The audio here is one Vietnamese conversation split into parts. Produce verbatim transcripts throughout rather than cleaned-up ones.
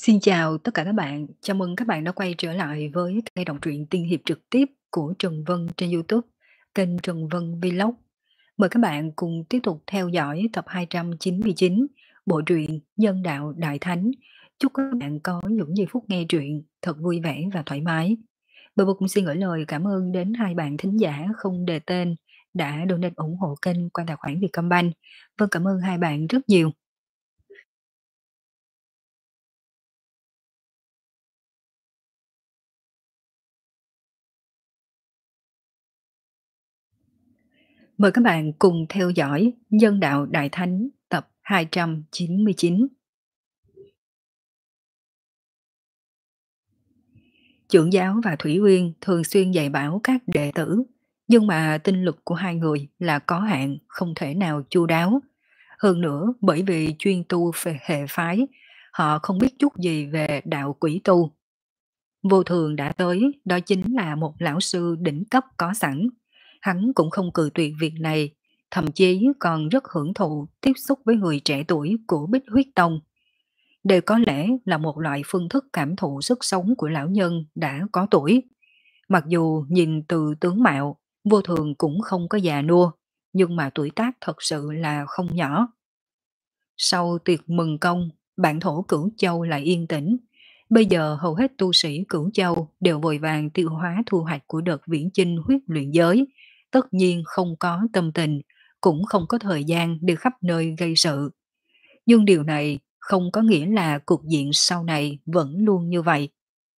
Xin chào tất cả các bạn, chào mừng các bạn đã quay trở lại với kênh đọc truyện tiên hiệp trực tiếp của Trần Vân trên YouTube, kênh Trần Vân Vlog. Mời các bạn cùng tiếp tục theo dõi tập hai trăm chín mươi chín, bộ truyện Nhân đạo Đại Thánh. Chúc các bạn có những giây phút nghe truyện thật vui vẻ và thoải mái. Bởi vậy cũng xin gửi lời cảm ơn đến hai bạn thính giả không đề tên đã donate ủng hộ kênh qua tài khoản Vietcombank. Vâng, cảm ơn hai bạn rất nhiều. Mời các bạn cùng theo dõi Nhân đạo Đại Thánh tập hai trăm chín mươi chín. Trưởng giáo và Thủy Uyên thường xuyên dạy bảo các đệ tử, nhưng mà tinh lực của hai người là có hạn, không thể nào chu đáo. Hơn nữa, bởi vì chuyên tu về hệ phái, họ không biết chút gì về đạo quỷ tu. Vô thường đã tới, đó chính là một lão sư đỉnh cấp có sẵn. Hắn cũng không cự tuyệt việc này, thậm chí còn rất hưởng thụ tiếp xúc với người trẻ tuổi của Bích Huyết Tông. Đây có lẽ là một loại phương thức cảm thụ sức sống của lão nhân đã có tuổi. Mặc dù nhìn từ tướng mạo, vô thường cũng không có già nua, nhưng mà tuổi tác thật sự là không nhỏ. Sau tiệc mừng công, bản thổ Cửu Châu lại yên tĩnh. Bây giờ hầu hết tu sĩ Cửu Châu đều vội vàng tiêu hóa thu hoạch của đợt viễn chinh huyết luyện giới, tất nhiên không có tâm tình, cũng không có thời gian đi khắp nơi gây sự. Nhưng điều này không có nghĩa là cục diện sau này vẫn luôn như vậy.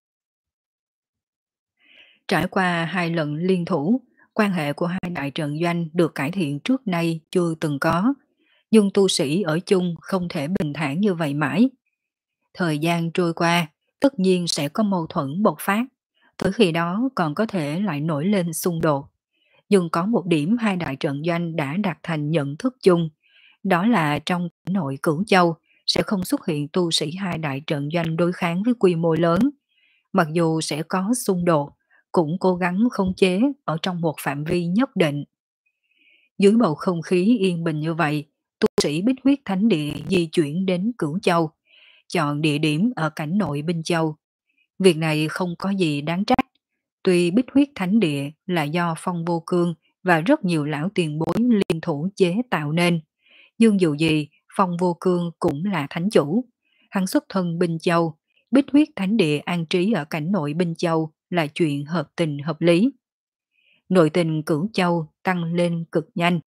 Trải qua hai lần liên thủ, quan hệ của hai đại trận doanh được cải thiện trước nay chưa từng có, nhưng tu sĩ ở chung không thể bình thản như vậy mãi. Thời gian trôi qua, tất nhiên sẽ có mâu thuẫn bộc phát, tới khi đó còn có thể lại nổi lên xung đột. Nhưng có một điểm hai đại trận doanh đã đạt thành nhận thức chung, đó là trong nội Cửu Châu sẽ không xuất hiện tu sĩ hai đại trận doanh đối kháng với quy mô lớn. Mặc dù sẽ có xung đột, cũng cố gắng khống chế ở trong một phạm vi nhất định. Dưới bầu không khí yên bình như vậy, tu sĩ Bích Huyết Thánh Địa di chuyển đến Cửu Châu, chọn địa điểm ở cảnh nội Binh Châu. Việc này không có gì đáng trách. Tuy Bích Huyết Thánh Địa là do Phong Vô Cương và rất nhiều lão tiền bối liên thủ chế tạo nên, nhưng dù gì Phong Vô Cương cũng là thánh chủ. Hắn xuất thân Binh Châu, Bích Huyết Thánh Địa an trí ở cảnh nội Binh Châu là chuyện hợp tình hợp lý. Nội tình Cửu Châu tăng lên cực nhanh.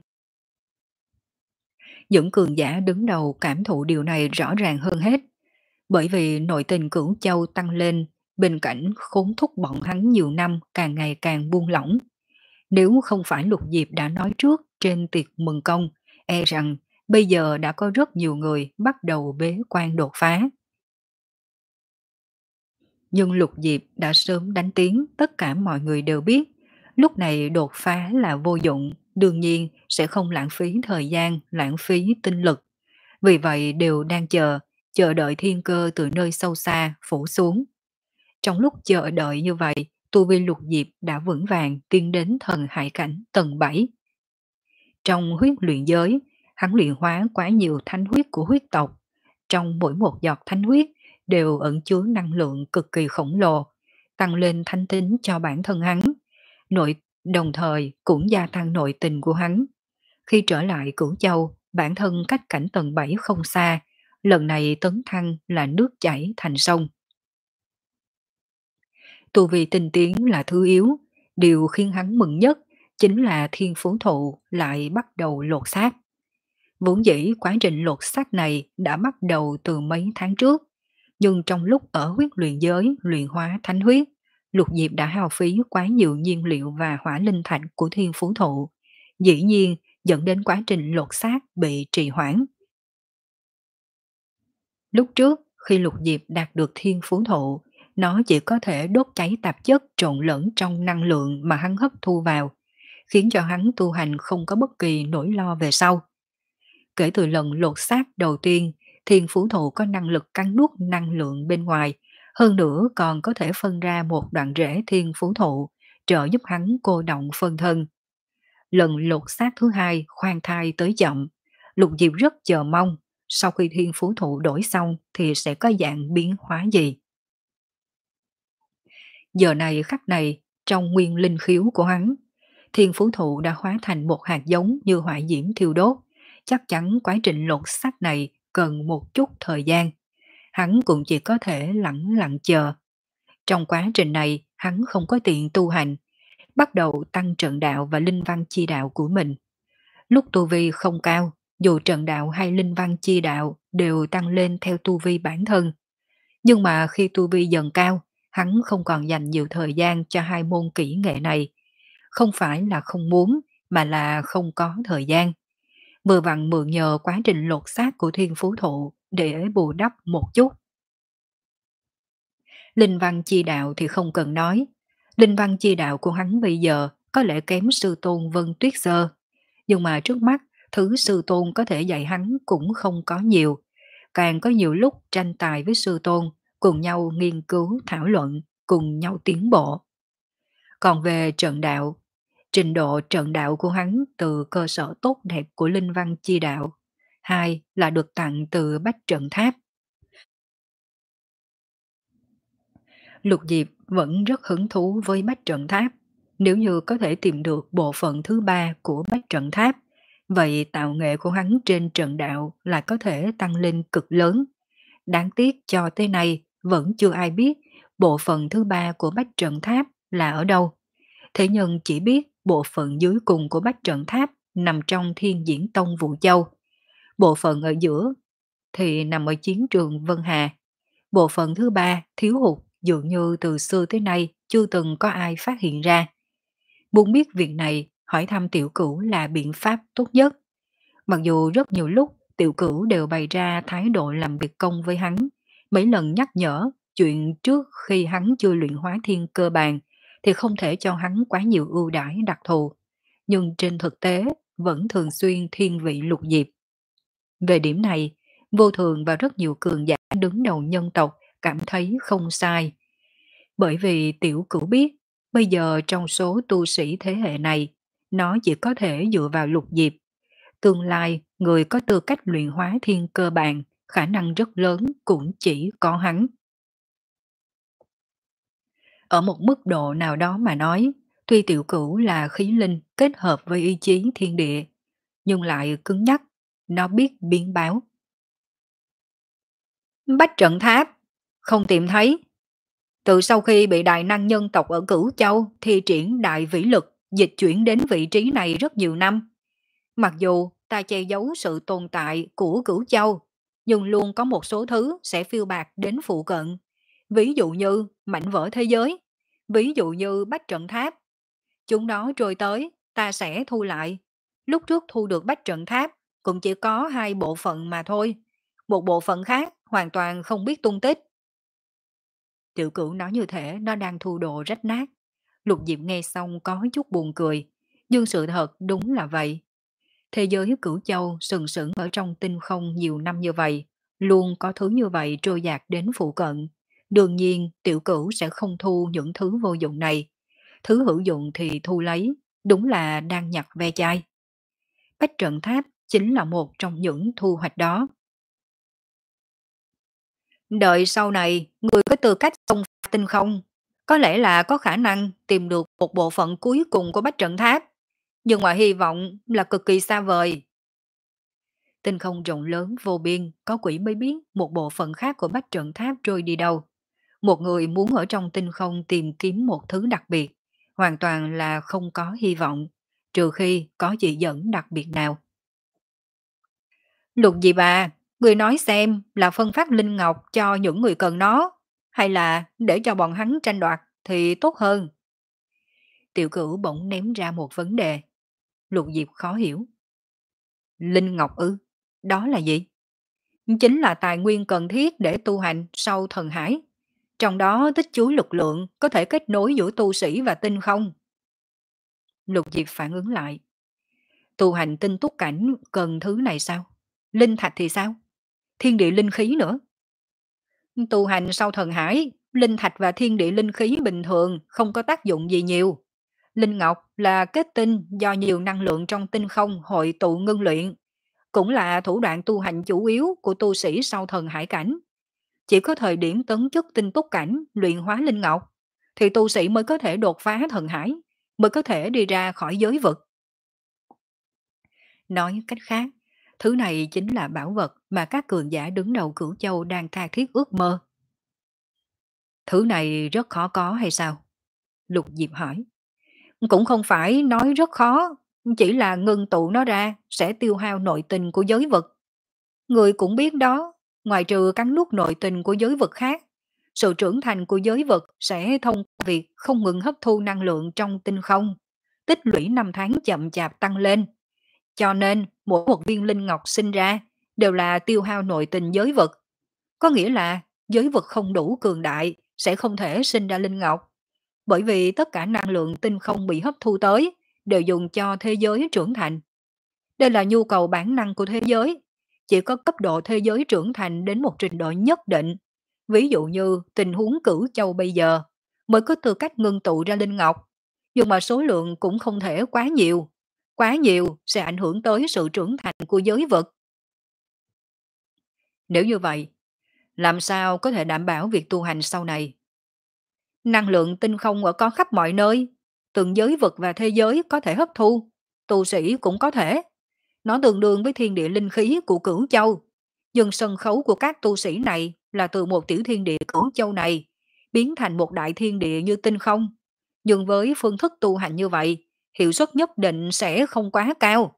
Những cường giả đứng đầu cảm thụ điều này rõ ràng hơn hết. Bởi vì nội tình Cửu Châu tăng lên, bên cạnh khốn thúc bọn hắn nhiều năm càng ngày càng buông lỏng. Nếu không phải Lục Diệp đã nói trước trên tiệc mừng công, e rằng bây giờ đã có rất nhiều người bắt đầu bế quan đột phá. Nhưng Lục Diệp đã sớm đánh tiếng, tất cả mọi người đều biết, lúc này đột phá là vô dụng, đương nhiên sẽ không lãng phí thời gian, lãng phí tinh lực. Vì vậy đều đang chờ, chờ đợi thiên cơ từ nơi sâu xa phủ xuống. Trong lúc chờ đợi như vậy, tu vi Lục Diệp đã vững vàng tiến đến thần hải cảnh tầng bảy. Trong huyết luyện giới, hắn luyện hóa quá nhiều thánh huyết của huyết tộc. Trong mỗi một giọt thánh huyết đều ẩn chứa năng lượng cực kỳ khổng lồ, tăng lên thánh tính cho bản thân hắn. Nội đồng thời cũng gia tăng nội tình của hắn. Khi trở lại Cửu Châu, bản thân cách cảnh tầng bảy không xa, lần này tấn thăng là nước chảy thành sông. Tu vi tinh tiến là thứ yếu, điều khiến hắn mừng nhất chính là thiên phú thụ lại bắt đầu lột xác. Vốn dĩ quá trình lột xác này đã bắt đầu từ mấy tháng trước, nhưng trong lúc ở huyết luyện giới luyện hóa thánh huyết, Lục Diệp đã hao phí quá nhiều nhiên liệu và hỏa linh thạch của thiên phú thụ, dĩ nhiên dẫn đến quá trình lột xác bị trì hoãn. Lúc trước, khi Lục Diệp đạt được thiên phú thụ, nó chỉ có thể đốt cháy tạp chất trộn lẫn trong năng lượng mà hắn hấp thu vào, khiến cho hắn tu hành không có bất kỳ nỗi lo về sau. Kể từ lần lột xác đầu tiên, thiên phú thụ có năng lực cắn nuốt năng lượng bên ngoài, hơn nữa còn có thể phân ra một đoạn rễ thiên phú thụ, trợ giúp hắn cô động phân thân. Lần lột xác thứ hai khoan thai tới chậm, Lục Diệp rất chờ mong, sau khi thiên phú thụ đổi xong thì sẽ có dạng biến hóa gì. Giờ này khắc này, trong nguyên linh khiếu của hắn, thiên phú thụ đã hóa thành một hạt giống như hỏa diễm thiêu đốt. Chắc chắn quá trình lột xác này cần một chút thời gian. Hắn cũng chỉ có thể lặng lặng chờ. Trong quá trình này, hắn không có tiện tu hành, bắt đầu tăng trận đạo và linh văn chi đạo của mình. Lúc tu vi không cao, dù trận đạo hay linh văn chi đạo đều tăng lên theo tu vi bản thân. Nhưng mà khi tu vi dần cao, hắn không còn dành nhiều thời gian cho hai môn kỹ nghệ này. Không phải là không muốn, mà là không có thời gian. Vừa vặn mượn nhờ quá trình lột xác của thiên phú thụ để bù đắp một chút. Linh văn chi đạo thì không cần nói. Linh văn chi đạo của hắn bây giờ có lẽ kém sư tôn Vân Tuyết Sơ. Nhưng mà trước mắt, thứ sư tôn có thể dạy hắn cũng không có nhiều. Càng có nhiều lúc tranh tài với sư tôn, cùng nhau nghiên cứu, thảo luận, cùng nhau tiến bộ. Còn về trận đạo, trình độ trận đạo của hắn từ cơ sở tốt đẹp của linh văn chi đạo. Hai là được tặng từ bách trận tháp. Lục Diệp vẫn rất hứng thú với bách trận tháp. Nếu như có thể tìm được bộ phận thứ ba của bách trận tháp, vậy tạo nghệ của hắn trên trận đạo lại có thể tăng lên cực lớn. Đáng tiếc cho tới nay vẫn chưa ai biết bộ phận thứ ba của bách trận tháp là ở đâu. Thế nhân chỉ biết bộ phận dưới cùng của bách trận tháp nằm trong Thiên Diễn Tông Vũ Châu. Bộ phận ở giữa thì nằm ở chiến trường Vân Hà. Bộ phận thứ ba thiếu hụt dường như từ xưa tới nay chưa từng có ai phát hiện ra. Muốn biết việc này, hỏi thăm Tiểu Cửu là biện pháp tốt nhất. Mặc dù rất nhiều lúc Tiểu Cửu đều bày ra thái độ làm việc công với hắn, mấy lần nhắc nhở chuyện trước khi hắn chưa luyện hóa thiên cơ bản thì không thể cho hắn quá nhiều ưu đãi đặc thù. Nhưng trên thực tế vẫn thường xuyên thiên vị Lục Diệp. Về điểm này, Vô Thường và rất nhiều cường giả đứng đầu nhân tộc cảm thấy không sai. Bởi vì Tiểu Cửu biết, bây giờ trong số tu sĩ thế hệ này, nó chỉ có thể dựa vào Lục Diệp. Tương lai, người có tư cách luyện hóa thiên cơ bản, khả năng rất lớn cũng chỉ có hắn. Ở một mức độ nào đó mà nói, tuy Tiểu Cửu là khí linh kết hợp với ý chí thiên địa, nhưng lại cứng nhắc, nó biết biến báo. Bách trận tháp, không tìm thấy. Từ sau khi bị đại năng nhân tộc ở Cửu Châu thi triển đại vĩ lực dịch chuyển đến vị trí này rất nhiều năm. Mặc dù ta che giấu sự tồn tại của Cửu Châu, nhưng luôn có một số thứ sẽ phiêu bạt đến phụ cận. Ví dụ như mảnh vỡ thế giới, ví dụ như bách trận tháp. Chúng đó trôi tới, ta sẽ thu lại. Lúc trước thu được bách trận tháp cũng chỉ có hai bộ phận mà thôi. Một bộ phận khác hoàn toàn không biết tung tích. Tiểu Cửu nói như thể nó đang thu đồ rách nát. Lục Diệp nghe xong có chút buồn cười, nhưng sự thật đúng là vậy. Thế giới Cửu Châu sừng sững ở trong tinh không nhiều năm như vậy, luôn có thứ như vậy trôi dạt đến phụ cận. Đương nhiên, Tiểu Cửu sẽ không thu những thứ vô dụng này. Thứ hữu dụng thì thu lấy, đúng là đang nhặt ve chai. Bách trận tháp chính là một trong những thu hoạch đó. Đợi sau này, người có tư cách xông pha tinh không, có lẽ là có khả năng tìm được một bộ phận cuối cùng của bách trận tháp, nhưng mà hy vọng là cực kỳ xa vời. Tinh không rộng lớn vô biên, có quỷ mới biết một bộ phận khác của bách trận tháp trôi đi đâu. Một người muốn ở trong tinh không tìm kiếm một thứ đặc biệt, hoàn toàn là không có hy vọng, trừ khi có chỉ dẫn đặc biệt nào. Lục gì bà, người nói xem là phân phát linh ngọc cho những người cần nó, hay là để cho bọn hắn tranh đoạt thì tốt hơn. Tiểu Cửu bỗng ném ra một vấn đề. Lục Diệp khó hiểu. Linh ngọc ư? Đó là gì? Chính là tài nguyên cần thiết để tu hành sau thần hải. Trong đó tích chứa lực lượng có thể kết nối giữa tu sĩ và tinh không. Lục Diệp phản ứng lại. Tu hành tinh túc cảnh cần thứ này sao? Linh thạch thì sao? Thiên địa linh khí nữa. Tu hành sau thần hải, linh thạch và thiên địa linh khí bình thường không có tác dụng gì nhiều. Linh ngọc là kết tinh do nhiều năng lượng trong tinh không hội tụ ngưng luyện. cũng là thủ đoạn tu hành chủ yếu của tu sĩ sau thần hải cảnh. Chỉ có thời điểm tấn chức tinh túc cảnh, luyện hóa linh ngọc, thì tu sĩ mới có thể đột phá thần hải, mới có thể đi ra khỏi giới vực. Nói cách khác, thứ này chính là bảo vật mà các cường giả đứng đầu Cửu Châu đang tha thiết ước mơ. Thứ này rất khó có hay sao? Lục Diệp hỏi. Cũng không phải nói rất khó, chỉ là ngưng tụ nó ra sẽ tiêu hao nội tình của giới vực. Người cũng biết đó, ngoài trừ cắn nuốt nội tình của giới vực khác, sự trưởng thành của giới vực sẽ thông qua việc không ngừng hấp thu năng lượng trong tinh không, tích lũy năm tháng chậm chạp tăng lên. Cho nên, mỗi một viên linh ngọc sinh ra đều là tiêu hao nội tình giới vực. Có nghĩa là giới vực không đủ cường đại sẽ không thể sinh ra linh ngọc. Bởi vì tất cả năng lượng tinh không bị hấp thu tới đều dùng cho thế giới trưởng thành. Đây là nhu cầu bản năng của thế giới. Chỉ có cấp độ thế giới trưởng thành đến một trình độ nhất định, ví dụ như tình huống Cửu Châu bây giờ, mới có tư cách ngưng tụ ra linh ngọc. Nhưng mà số lượng cũng không thể quá nhiều. Quá nhiều sẽ ảnh hưởng tới sự trưởng thành của giới vực. Nếu như vậy, làm sao có thể đảm bảo việc tu hành sau này? Năng lượng tinh không ở có khắp mọi nơi, từng giới vực và thế giới có thể hấp thu, tu sĩ cũng có thể. Nó tương đương với thiên địa linh khí của Cửu Châu. Nhưng sân khấu của các tu sĩ này là từ một tiểu thiên địa Cửu Châu này, biến thành một đại thiên địa như tinh không. Nhưng với phương thức tu hành như vậy, hiệu suất nhất định sẽ không quá cao.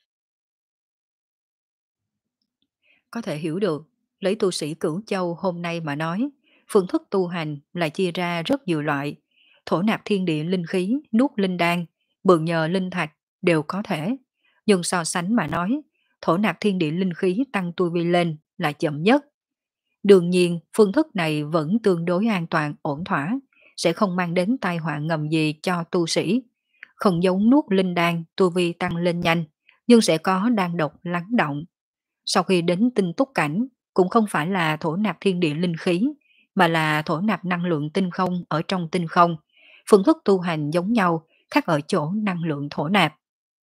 Có thể hiểu được, lấy tu sĩ Cửu Châu hôm nay mà nói, phương thức tu hành lại chia ra rất nhiều loại. Thổ nạp thiên địa linh khí, nuốt linh đan, mượn nhờ linh thạch đều có thể. Nhưng so sánh mà nói, thổ nạp thiên địa linh khí tăng tu vi lên là chậm nhất. Đương nhiên, phương thức này vẫn tương đối an toàn, ổn thỏa, sẽ không mang đến tai họa ngầm gì cho tu sĩ. Không giống nuốt linh đan, tu vi tăng lên nhanh, nhưng sẽ có đan độc lắng động. Sau khi đến tinh túc cảnh, cũng không phải là thổ nạp thiên địa linh khí, mà là thổ nạp năng lượng tinh không ở trong tinh không. Phương thức tu hành giống nhau, khác ở chỗ năng lượng thổ nạp.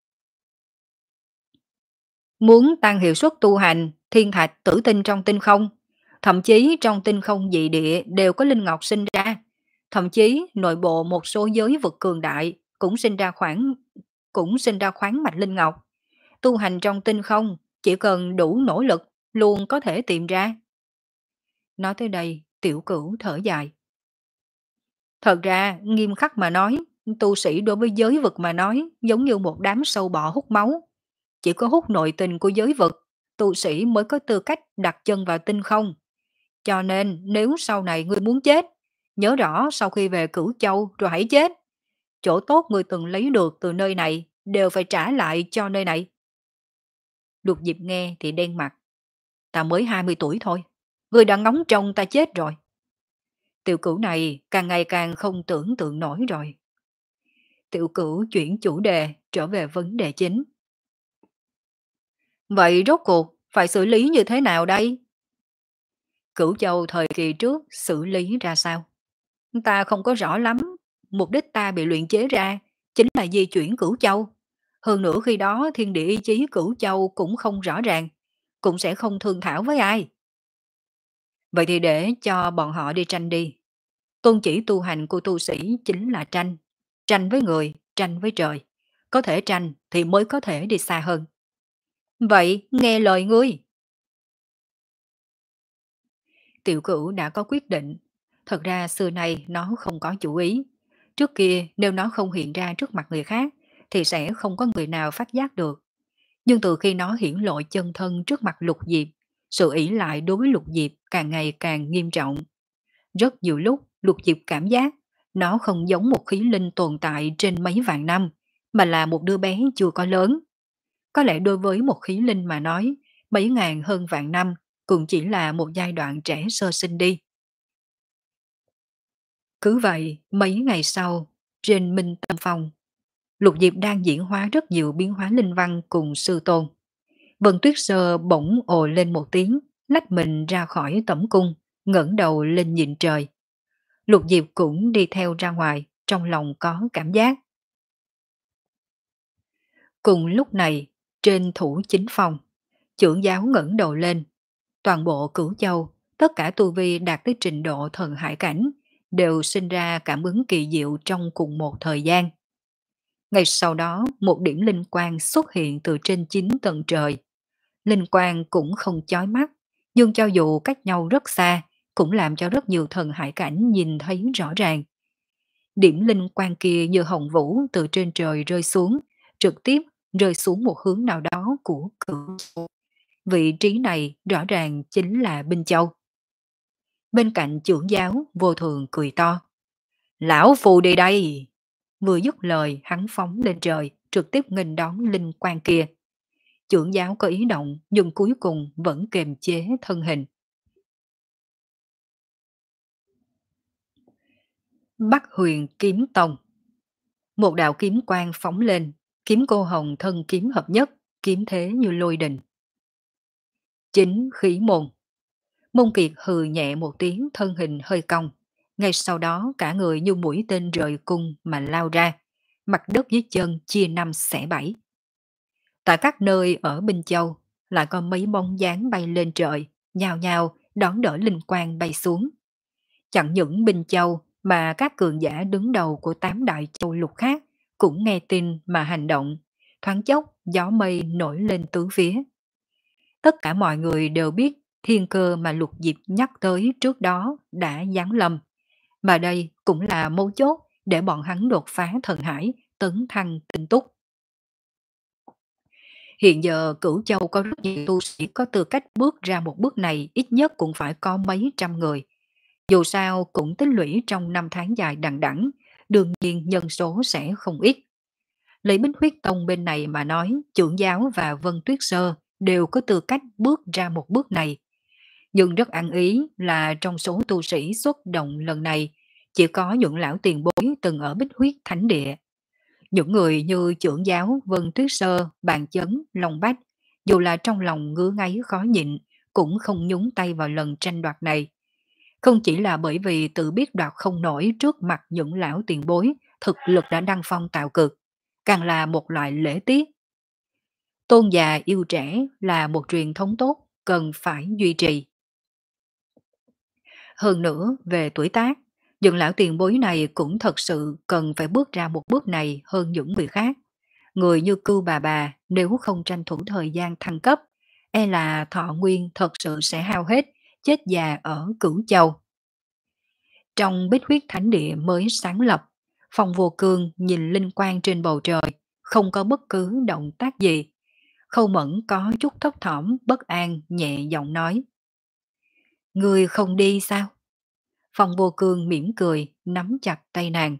Muốn tăng hiệu suất tu hành, thiên thạch tử tinh trong tinh không, thậm chí trong tinh không dị địa đều có linh ngọc sinh ra. Thậm chí nội bộ một số giới vực cường đại cũng sinh ra khoáng cũng sinh ra khoáng mạch linh ngọc. Tu hành trong tinh không, chỉ cần đủ nỗ lực, luôn có thể tìm ra. Nói tới đây, tiểu cửu thở dài. Thật ra, nghiêm khắc mà nói, tu sĩ đối với giới vực mà nói, giống như một đám sâu bọ hút máu. Chỉ có hút nội tình của giới vực, tu sĩ mới có tư cách đặt chân vào tinh không. Cho nên, nếu sau này ngươi muốn chết, nhớ rõ sau khi về Cửu Châu rồi hãy chết. Chỗ tốt ngươi từng lấy được từ nơi này, đều phải trả lại cho nơi này. Lục Diệp nghe thì đen mặt. Ta mới hai mươi tuổi thôi. Ngươi đã ngóng trông ta chết rồi. Tiểu cửu này càng ngày càng không tưởng tượng nổi rồi. Tiểu cửu chuyển chủ đề trở về vấn đề chính. Vậy rốt cuộc phải xử lý như thế nào đây? Cửu Châu thời kỳ trước xử lý ra sao? Ta không có rõ lắm. Mục đích ta bị luyện chế ra chính là di chuyển Cửu Châu. Hơn nữa khi đó thiên địa ý chí Cửu Châu cũng không rõ ràng, cũng sẽ không thương thảo với ai. Vậy thì để cho bọn họ đi tranh đi. Tôn chỉ tu hành của tu sĩ chính là tranh. Tranh với người, tranh với trời. Có thể tranh thì mới có thể đi xa hơn. Vậy nghe lời ngươi. Tiểu cửu đã có quyết định. Thật ra xưa nay nó không có chủ ý. Trước kia nếu nó không hiện ra trước mặt người khác thì sẽ không có người nào phát giác được. Nhưng từ khi nó hiển lộ chân thân trước mặt Lục Diệp, sự ỷ lại đối với Lục Diệp càng ngày càng nghiêm trọng. Rất nhiều lúc Lục Diệp cảm giác nó không giống một khí linh tồn tại trên mấy vạn năm, mà là một đứa bé chưa có lớn. Có lẽ đối với một khí linh mà nói, mấy ngàn hơn vạn năm cũng chỉ là một giai đoạn trẻ sơ sinh đi. Cứ vậy, mấy ngày sau, trên Minh Tâm Phong, Lục Diệp đang diễn hóa rất nhiều biến hóa linh văn cùng sư tôn. Vân Tuyết Sơ bỗng ồ lên một tiếng, lách mình ra khỏi tẩm cung, ngẩng đầu lên nhìn trời. Lục Diệp cũng đi theo ra ngoài, trong lòng có cảm giác. Cùng lúc này, trên thủ chính phòng, Chưởng giáo ngẩng đầu lên, toàn bộ Cửu Châu, tất cả tu vi đạt tới trình độ thần hải cảnh, đều sinh ra cảm ứng kỳ diệu trong cùng một thời gian. Ngay sau đó, một điểm linh quang xuất hiện từ trên chín tầng trời. Linh quang cũng không chói mắt, nhưng cho dù cách nhau rất xa, cũng làm cho rất nhiều thần hải cảnh nhìn thấy rõ ràng. Điểm linh quang kia như hồng vũ từ trên trời rơi xuống, trực tiếp rơi xuống một hướng nào đó của Cửu Châu. Vị trí này rõ ràng chính là Binh Châu. Bên cạnh trưởng giáo vô thường cười to. Lão phù đi đây! Vừa dứt lời hắn phóng lên trời, trực tiếp nghênh đón linh quang kia. Trưởng giáo có ý động nhưng cuối cùng vẫn kềm chế thân hình. Bắc Huyền Kiếm Tông. Một đạo kiếm quang phóng lên, kiếm cô hồng thân kiếm hợp nhất, kiếm thế như lôi đình. Chính khí môn. Môn Kiệt hừ nhẹ một tiếng, thân hình hơi cong. Ngay sau đó cả người như mũi tên rời cung mà lao ra. Mặt đất dưới chân chia năm xẻ bảy. Tại các nơi ở Binh Châu lại có mấy bóng dáng bay lên trời, nhào nhào đón đỡ linh quang bay xuống. Chẳng những Binh Châu mà các cường giả đứng đầu của tám đại châu lục khác cũng nghe tin mà hành động. Thoáng chốc gió mây nổi lên tứ phía. Tất cả mọi người đều biết thiên cơ mà Lục Diệp nhắc tới trước đó đã giáng lâm. Mà đây cũng là mấu chốt để bọn hắn đột phá thần hải, tấn thăng tinh túc. Hiện giờ Cửu Châu có rất nhiều tu sĩ có tư cách bước ra một bước này, ít nhất cũng phải có mấy trăm người. Dù sao cũng tích lũy trong năm tháng dài đằng đẵng, đương nhiên nhân số sẽ không ít. Lấy Bích Huyết Tông bên này mà nói, trưởng giáo và Vân Tuyết Sơ đều có tư cách bước ra một bước này. Nhưng rất ăn ý là trong số tu sĩ xuất động lần này, chỉ có những lão tiền bối từng ở Bích Huyết Thánh Địa. Những người như trưởng giáo Vân Tuyết Sơ, Bàn Chấn, Long Bách, dù là trong lòng ngứa ngáy khó nhịn, cũng không nhúng tay vào lần tranh đoạt này. Không chỉ là bởi vì tự biết đoạt không nổi trước mặt những lão tiền bối, thực lực đã đăng phong tạo cực, càng là một loại lễ tiết. Tôn già yêu trẻ là một truyền thống tốt, cần phải duy trì. Hơn nữa, về tuổi tác, những lão tiền bối này cũng thật sự cần phải bước ra một bước này hơn những người khác. Người như Cưu bà bà nếu không tranh thủ thời gian thăng cấp, e là thọ nguyên thật sự sẽ hao hết, chết già ở Cửu Châu. Trong Bích Huyết Thánh Địa mới sáng lập, Phong Vô Cương nhìn linh quang trên bầu trời, không có bất cứ động tác gì. Khâu Mẫn có chút thấp thỏm, bất an, nhẹ giọng nói. Người không đi sao? Phong Vô Cương mỉm cười, nắm chặt tay nàng.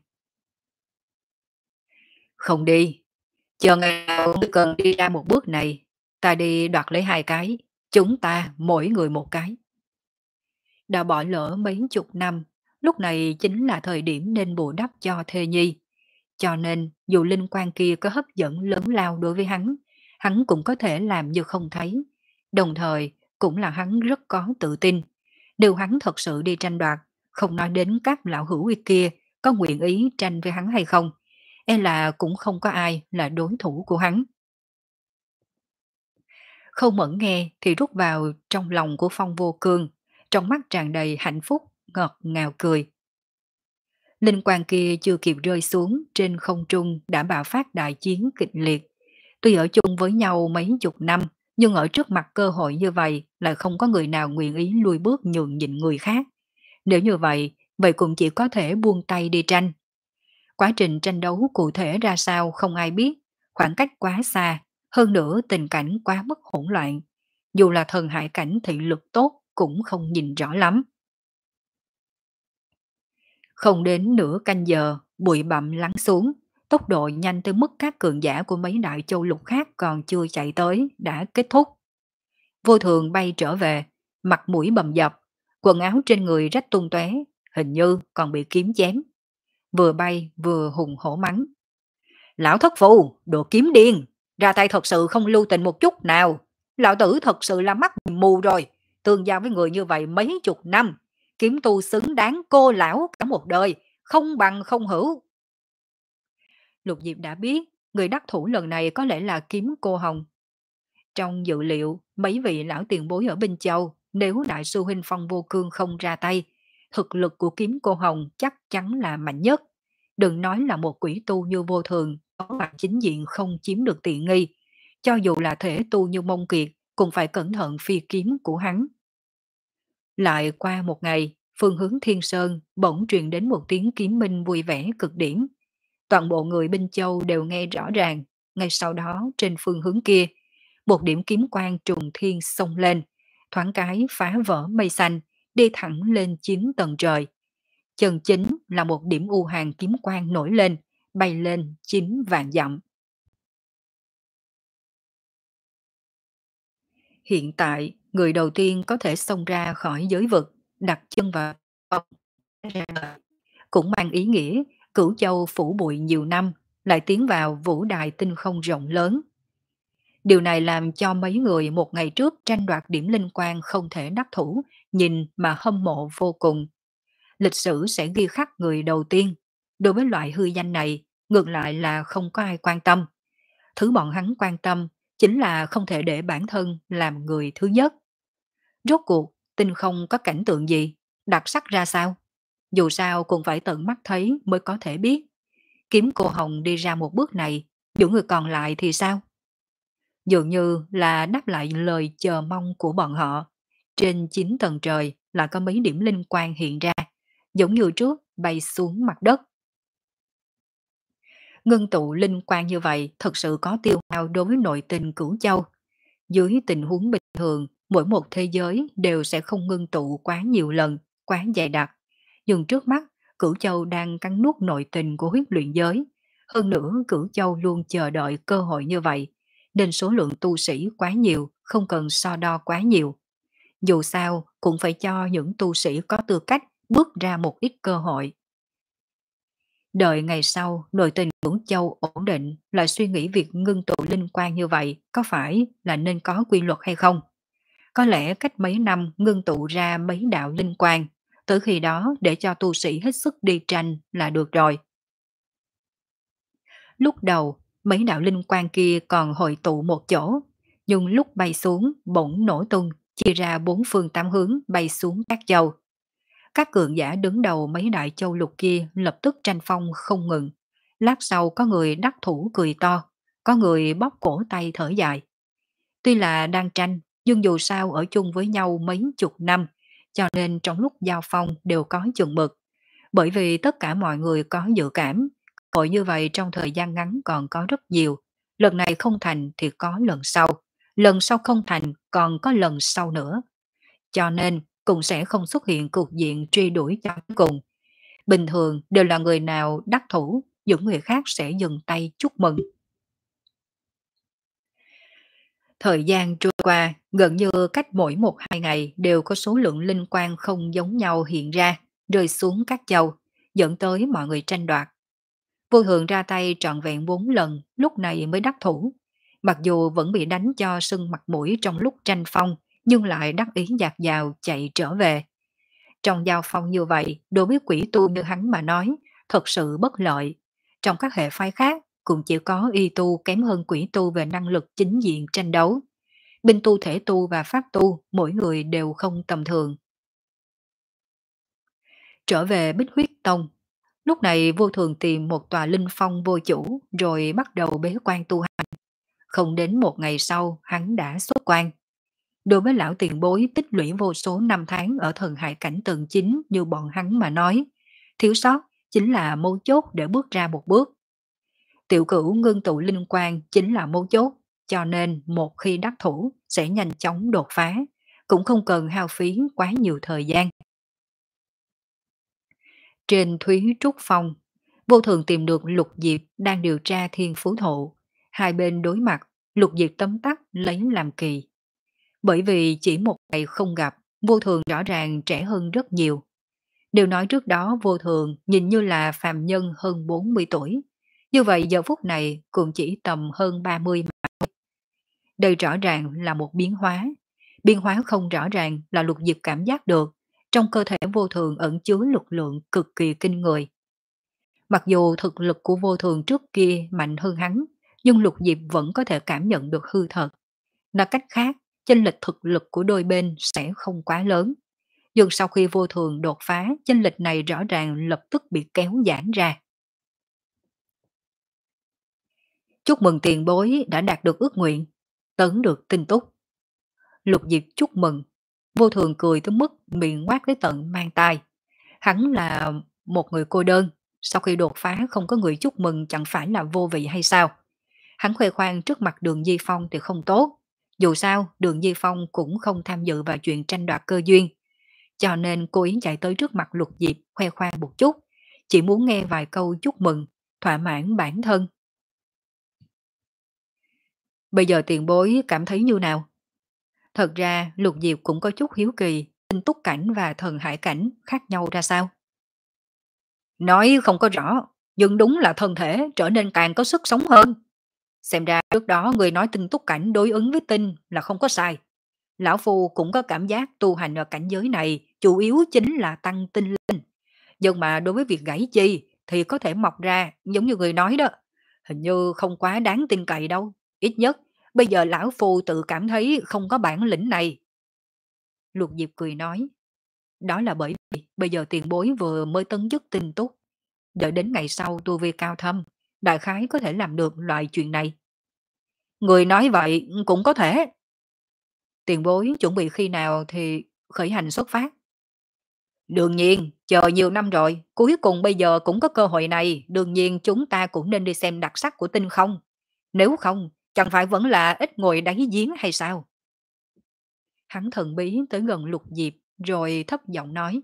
Không đi, chờ ngày nào ngươi cần đi ra một bước này, ta đi đoạt lấy hai cái, chúng ta mỗi người một cái. Đã bỏ lỡ mấy chục năm, lúc này chính là thời điểm nên bù đắp cho thê nhi. Cho nên, dù linh quan kia có hấp dẫn lớn lao đối với hắn, hắn cũng có thể làm như không thấy. Đồng thời, cũng là hắn rất có tự tin. Nếu hắn thật sự đi tranh đoạt, không nói đến các lão hữu kia có nguyện ý tranh với hắn hay không, e là cũng không có ai là đối thủ của hắn. Không Mẫn nghe thì rút vào trong lòng của Phong Vô Cương, trong mắt tràn đầy hạnh phúc, ngọt ngào cười. Linh quang kia chưa kịp rơi xuống, trên không trung đã bạo phát đại chiến kịch liệt. Tuy ở chung với nhau mấy chục năm, nhưng ở trước mặt cơ hội như vậy lại không có người nào nguyện ý lùi bước nhường nhịn người khác. Nếu như vậy, vậy cũng chỉ có thể buông tay đi tranh. Quá trình tranh đấu cụ thể ra sao không ai biết, khoảng cách quá xa, hơn nữa tình cảnh quá mức hỗn loạn. Dù là thần hải cảnh thị lực tốt cũng không nhìn rõ lắm. Không đến nửa canh giờ, bụi bặm lắng xuống, tốc độ nhanh tới mức các cường giả của mấy đại châu lục khác còn chưa chạy tới, đã kết thúc. Vô thường bay trở về, mặt mũi bầm dập, quần áo trên người rách tung tóe, hình như còn bị kiếm chém. Vừa bay vừa hùng hổ mắng. Lão thất phù, đồ kiếm điên, ra tay thật sự không lưu tình một chút nào. Lão tử thật sự là mắt mù rồi, tương giao với người như vậy mấy chục năm. Kiếm tu xứng đáng cô lão cả một đời, không bằng không hữu. Lục Diệp đã biết, người đắc thủ lần này có lẽ là kiếm cô hồng. trong dự liệu mấy vị lão tiền bối ở Binh Châu, nếu đại sư huynh Phong Vô Cương không ra tay, thực lực của kiếm cô Hồng chắc chắn là mạnh nhất. Đừng nói là một quỷ tu như Vô Thường, có mặt chính diện không chiếm được tiện nghi. Cho dù là thể tu như Mông Kiệt, cũng phải cẩn thận phi kiếm của hắn. Lại qua một ngày, phương hướng Thiên Sơn bỗng truyền đến một tiếng kiếm minh vui vẻ cực điểm. Toàn bộ người Binh Châu đều nghe rõ ràng. Ngay sau đó trên phương hướng kia, một điểm kiếm quang trùng thiên xông lên, thoáng cái phá vỡ mây xanh, đi thẳng lên chín tầng trời. Chân chính là một điểm u hàng kiếm quang nổi lên, bay lên chín vạn dặm. Hiện tại, người đầu tiên có thể xông ra khỏi giới vực, đặt chân vào cũng mang ý nghĩa Cửu Châu phủ bụi nhiều năm, lại tiến vào vũ đài tinh không rộng lớn. Điều này làm cho mấy người một ngày trước tranh đoạt điểm linh quan không thể đắc thủ, nhìn mà hâm mộ vô cùng. Lịch sử sẽ ghi khắc người đầu tiên. Đối với loại hư danh này, ngược lại là không có ai quan tâm. Thứ bọn hắn quan tâm chính là không thể để bản thân làm người thứ nhất. Rốt cuộc, tinh không có cảnh tượng gì, đặc sắc ra sao? Dù sao cũng phải tận mắt thấy mới có thể biết. Kiếm cô Hồng đi ra một bước này, những người còn lại thì sao? Dường như là đáp lại lời chờ mong của bọn họ. Trên chín tầng trời là có mấy điểm linh quang hiện ra, giống như trước bay xuống mặt đất. Ngưng tụ linh quang như vậy thật sự có tiêu hao đối với nội tình Cửu Châu. Dưới tình huống bình thường, mỗi một thế giới đều sẽ không ngưng tụ quá nhiều lần, quá dày đặc. Nhưng trước mắt, Cửu Châu đang cắn nuốt nội tình của huyết luyện giới. Hơn nữa, Cửu Châu luôn chờ đợi cơ hội như vậy, nên số lượng tu sĩ quá nhiều, không cần so đo quá nhiều. Dù sao, cũng phải cho những tu sĩ có tư cách bước ra một ít cơ hội. Đợi ngày sau, nội tình Cửu Châu ổn định, lại suy nghĩ việc ngưng tụ linh quan như vậy có phải là nên có quy luật hay không? Có lẽ cách mấy năm ngưng tụ ra mấy đạo linh quan, tới khi đó để cho tu sĩ hết sức đi tranh là được rồi. Lúc đầu, mấy đạo linh quan kia còn hội tụ một chỗ, nhưng lúc bay xuống bỗng nổ tung, chia ra bốn phương tám hướng bay xuống các châu. Các cường giả đứng đầu mấy đại châu lục kia lập tức tranh phong không ngừng. Lát sau có người đắc thủ cười to, có người bóp cổ tay thở dài. Tuy là đang tranh, nhưng dù sao ở chung với nhau mấy chục năm, cho nên trong lúc giao phong đều có chừng mực. Bởi vì tất cả mọi người có dự cảm, hội như vậy trong thời gian ngắn còn có rất nhiều. Lần này không thành thì có lần sau, lần sau không thành còn có lần sau nữa. Cho nên cũng sẽ không xuất hiện cục diện truy đuổi cho cuối cùng. Bình thường đều là người nào đắc thủ, những người khác sẽ dừng tay chúc mừng. Thời gian trôi qua, gần như cách mỗi một hai ngày đều có số lượng linh quan không giống nhau hiện ra, rơi xuống các châu, dẫn tới mọi người tranh đoạt. Vô Thường ra tay trọn vẹn bốn lần, lúc này mới đắc thủ. Mặc dù vẫn bị đánh cho sưng mặt mũi trong lúc tranh phong, nhưng lại đắc ý dạt dào chạy trở về. Trong giao phong như vậy, đối với quỷ tu như hắn mà nói, thật sự bất lợi. Trong các hệ phái khác, cũng chỉ có y tu kém hơn quỷ tu về năng lực chính diện tranh đấu. Binh tu, thể tu và pháp tu, mỗi người đều không tầm thường. Trở về Bích Huyết Tông, lúc này Vô Thường tìm một tòa linh phong vô chủ, rồi bắt đầu bế quan tu hành. Không đến một ngày sau, hắn đã xuất quan. Đối với lão tiền bối tích lũy vô số năm tháng ở thần hải cảnh tầng chín như bọn hắn mà nói, thiếu sót chính là mấu chốt để bước ra một bước. Tiểu cửu ngưng tụ linh quan chính là mấu chốt, cho nên một khi đắc thủ sẽ nhanh chóng đột phá, cũng không cần hao phí quá nhiều thời gian. Trên Thúy Trúc Phong, Vô Thường tìm được Lục Diệp đang điều tra thiên phú thụ. Hai bên đối mặt, Lục Diệp tấm tắc lấy làm kỳ. Bởi vì chỉ một ngày không gặp, Vô Thường rõ ràng trẻ hơn rất nhiều. Điều nói trước đó Vô Thường nhìn như là phàm nhân hơn bốn mươi tuổi. Như vậy giờ phút này cũng chỉ tầm hơn ba mươi mà. Đây rõ ràng là một biến hóa. Biến hóa không rõ ràng là Lục Diệp cảm giác được. Trong cơ thể Vô Thường ẩn chứa lực lượng cực kỳ kinh người. Mặc dù thực lực của Vô Thường trước kia mạnh hơn hắn, nhưng Lục Diệp vẫn có thể cảm nhận được hư thật. Nói cách khác, chênh lệch thực lực của đôi bên sẽ không quá lớn. Nhưng sau khi vô thường đột phá, chênh lệch này rõ ràng lập tức bị kéo giãn ra. Chúc mừng tiền bối đã đạt được ước nguyện, tấn được tinh túc. Lục Diệp chúc mừng, vô thường cười tới mức miệng ngoác tới tận mang tai. Hắn là một người cô đơn, sau khi đột phá không có người chúc mừng chẳng phải là vô vị hay sao? Hắn khoe khoang trước mặt Đường Di Phong thì không tốt. Dù sao, Đường Di Phong cũng không tham dự vào chuyện tranh đoạt cơ duyên. Cho nên cô Yến chạy tới trước mặt Lục Diệp khoe khoang một chút, chỉ muốn nghe vài câu chúc mừng, thỏa mãn bản thân. Bây giờ tiền bối cảm thấy như nào? Thật ra Lục Diệp cũng có chút hiếu kỳ, tinh túc cảnh và thần hải cảnh khác nhau ra sao? Nói không có rõ, nhưng đúng là thân thể trở nên càng có sức sống hơn. Xem ra trước đó người nói tinh túc cảnh đối ứng với tinh là không có sai. Lão Phu cũng có cảm giác tu hành ở cảnh giới này chủ yếu chính là tăng tinh lên. Nhưng mà đối với việc gãy chi thì có thể mọc ra giống như người nói đó. Hình như không quá đáng tin cậy đâu. Ít nhất bây giờ Lão Phu tự cảm thấy không có bản lĩnh này. Lục Diệp cười nói. Đó là bởi vì bây giờ tiền bối vừa mới tấn chức tinh túc. Đợi đến ngày sau tu vi cao thâm, đại khái có thể làm được loại chuyện này. Người nói vậy cũng có thể. Tiền bối chuẩn bị khi nào thì khởi hành xuất phát. Đương nhiên, chờ nhiều năm rồi, cuối cùng bây giờ cũng có cơ hội này, đương nhiên chúng ta cũng nên đi xem đặc sắc của tinh không. Nếu không, chẳng phải vẫn là ít ngồi đáy giếng hay sao? Hắn thần bí tới gần Lục Diệp, rồi thấp giọng nói.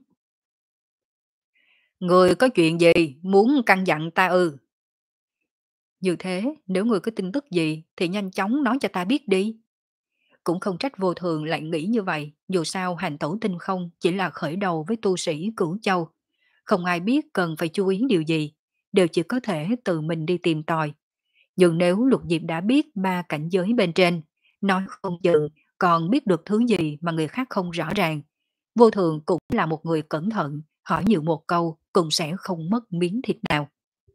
Người có chuyện gì, muốn căn dặn ta ư? Như thế, nếu người có tin tức gì thì nhanh chóng nói cho ta biết đi. Cũng không trách vô thường lại nghĩ như vậy, dù sao hành tẩu tinh không chỉ là khởi đầu với tu sĩ cửu châu. Không ai biết cần phải chú ý điều gì, đều chỉ có thể tự mình đi tìm tòi. Nhưng nếu Lục Diệp đã biết ba cảnh giới bên trên, nói không chừng còn biết được thứ gì mà người khác không rõ ràng. Vô thường cũng là một người cẩn thận, hỏi nhiều một câu cũng sẽ không mất miếng thịt nào.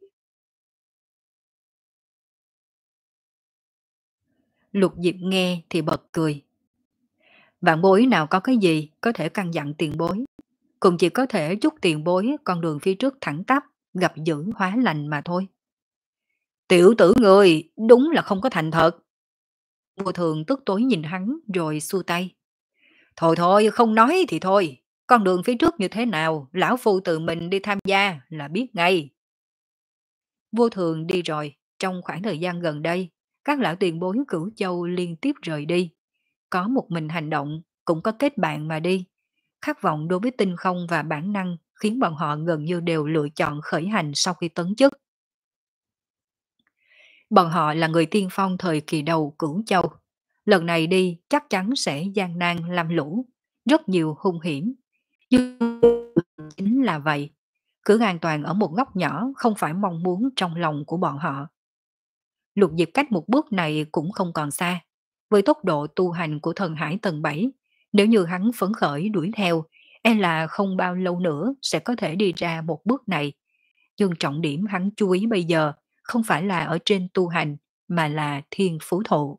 Lục Diệp nghe thì bật cười. Vạn bối nào có cái gì có thể căn dặn tiền bối, cũng chỉ có thể chúc tiền bối con đường phía trước thẳng tắp, gặp dữ hóa lành mà thôi. Tiểu tử người, đúng là không có thành thật. Vô thường tức tối nhìn hắn rồi xua tay. Thôi thôi, không nói thì thôi. Con đường phía trước như thế nào, lão phu tự mình đi tham gia là biết ngay. Vô thường đi rồi, trong khoảng thời gian gần đây, các lão tiền bối cửu châu liên tiếp rời đi. Có một mình hành động, cũng có kết bạn mà đi. Khát vọng đối với tinh không và bản năng khiến bọn họ gần như đều lựa chọn khởi hành sau khi tấn chức. Bọn họ là người tiên phong thời kỳ đầu Cửu Châu. Lần này đi chắc chắn sẽ gian nan lam lũ, rất nhiều hung hiểm. Nhưng chính là vậy. Cứ an toàn ở một góc nhỏ không phải mong muốn trong lòng của bọn họ. Lục Diệp cách một bước này cũng không còn xa. Với tốc độ tu hành của thần hải tầng bảy, nếu như hắn phấn khởi đuổi theo, e là không bao lâu nữa sẽ có thể đi ra một bước này. Nhưng trọng điểm hắn chú ý bây giờ không phải là ở trên tu hành, mà là thiên phú thụ.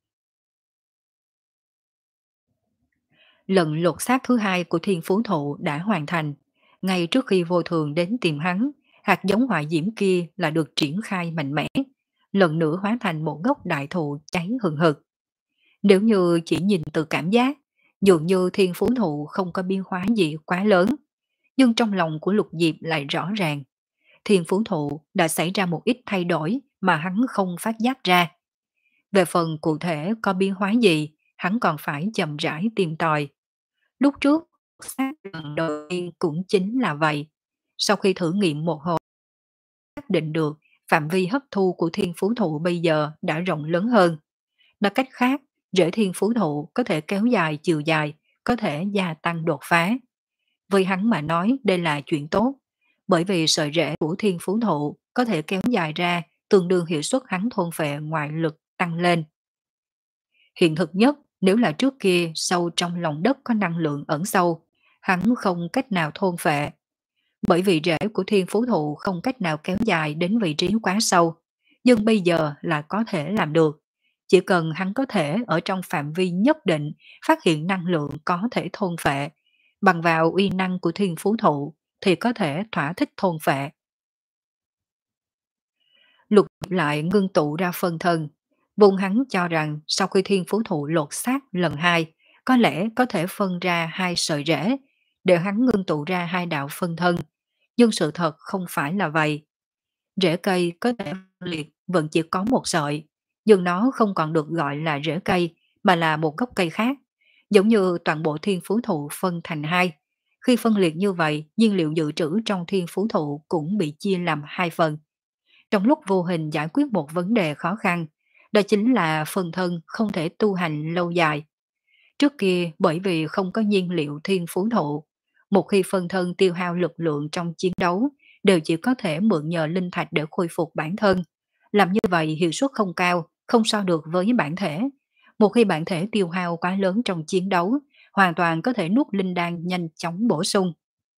Lần lột xác thứ hai của thiên phú thụ đã hoàn thành. Ngay trước khi vô thường đến tìm hắn, hạt giống hỏa diễm kia là được triển khai mạnh mẽ. Lần nữa hóa thành một gốc đại thụ cháy hừng hực. Nếu như chỉ nhìn từ cảm giác, dường như thiên phú thụ không có biến hóa gì quá lớn. Nhưng trong lòng của Lục Diệp lại rõ ràng. Thiên phú thụ đã xảy ra một ít thay đổi mà hắn không phát giác ra. Về phần cụ thể có biến hóa gì, hắn còn phải chậm rãi tìm tòi. Lúc trước, xác lần đầu tiên cũng chính là vậy. Sau khi thử nghiệm một hồi, xác định được phạm vi hấp thu của thiên phú thụ bây giờ đã rộng lớn hơn. Nói cách khác, rễ thiên phú thụ có thể kéo dài chiều dài, có thể gia tăng đột phá. Với hắn mà nói đây là chuyện tốt, bởi vì sợi rễ của thiên phú thụ có thể kéo dài ra tương đương hiệu suất hắn thôn phệ ngoại lực tăng lên. Hiện thực nhất, nếu là trước kia sâu trong lòng đất có năng lượng ẩn sâu, hắn không cách nào thôn phệ. Bởi vì rễ của thiên phú thụ không cách nào kéo dài đến vị trí quá sâu, nhưng bây giờ là có thể làm được. Chỉ cần hắn có thể ở trong phạm vi nhất định phát hiện năng lượng có thể thôn phệ, bằng vào uy năng của thiên phú thụ thì có thể thỏa thích thôn phệ. Lục lại ngưng tụ ra phân thân, vùng hắn cho rằng sau khi thiên phú thụ lột xác lần hai, có lẽ có thể phân ra hai sợi rễ, để hắn ngưng tụ ra hai đạo phân thân. Nhưng sự thật không phải là vậy. Rễ cây có thể phân liệt vẫn chỉ có một sợi, nhưng nó không còn được gọi là rễ cây, mà là một gốc cây khác. Giống như toàn bộ thiên phú thụ phân thành hai. Khi phân liệt như vậy, nhiên liệu dự trữ trong thiên phú thụ cũng bị chia làm hai phần. Trong lúc vô hình giải quyết một vấn đề khó khăn, đó chính là phân thân không thể tu hành lâu dài. Trước kia bởi vì không có nhiên liệu thiên phú thụ, một khi phân thân tiêu hao lực lượng trong chiến đấu, đều chỉ có thể mượn nhờ linh thạch để khôi phục bản thân. Làm như vậy hiệu suất không cao, không so được với bản thể. Một khi bản thể tiêu hao quá lớn trong chiến đấu, hoàn toàn có thể nuốt linh đan nhanh chóng bổ sung.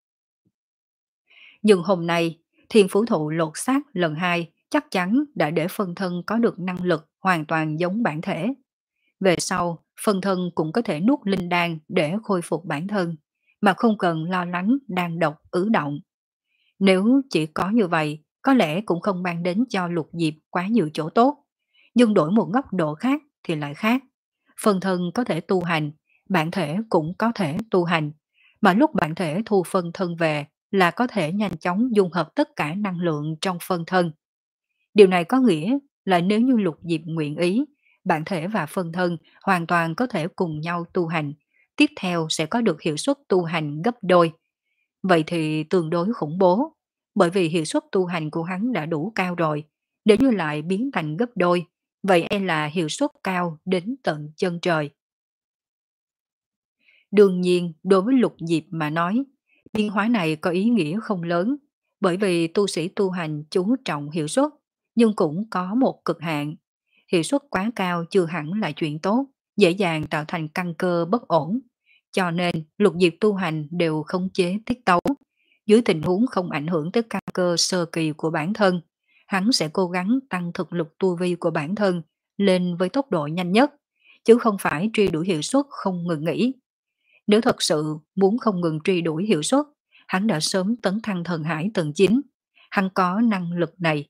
Nhưng hôm nay, thiên phú thụ lột xác lần hai chắc chắn đã để phân thân có được năng lực hoàn toàn giống bản thể. Về sau, phân thân cũng có thể nuốt linh đan để khôi phục bản thân, mà không cần lo lắng đan độc ứ động. Nếu chỉ có như vậy, có lẽ cũng không mang đến cho Lục Diệp quá nhiều chỗ tốt. Nhưng đổi một góc độ khác thì lại khác. Phân thân có thể tu hành, bản thể cũng có thể tu hành. Mà lúc bản thể thu phân thân về là có thể nhanh chóng dung hợp tất cả năng lượng trong phân thân. Điều này có nghĩa là nếu như Lục Diệp nguyện ý, bản thể và phân thân hoàn toàn có thể cùng nhau tu hành. Tiếp theo sẽ có được hiệu suất tu hành gấp đôi. Vậy thì tương đối khủng bố, bởi vì hiệu suất tu hành của hắn đã đủ cao rồi. Nếu như lại biến thành gấp đôi, vậy e là hiệu suất cao đến tận chân trời. Đương nhiên, đối với Lục Diệp mà nói, biến hóa này có ý nghĩa không lớn, bởi vì tu sĩ tu hành chú trọng hiệu suất, nhưng cũng có một cực hạn. Hiệu suất quá cao chưa hẳn là chuyện tốt, dễ dàng tạo thành căn cơ bất ổn. Cho nên, Lục Diệp tu hành đều khống chế tiết tấu. Dưới tình huống không ảnh hưởng tới căn cơ sơ kỳ của bản thân, hắn sẽ cố gắng tăng thực lực tu vi của bản thân lên với tốc độ nhanh nhất, chứ không phải truy đuổi hiệu suất không ngừng nghỉ. Nếu thật sự muốn không ngừng truy đuổi hiệu suất, hắn đã sớm tấn thăng thần hải tầng chín. Hắn có năng lực này.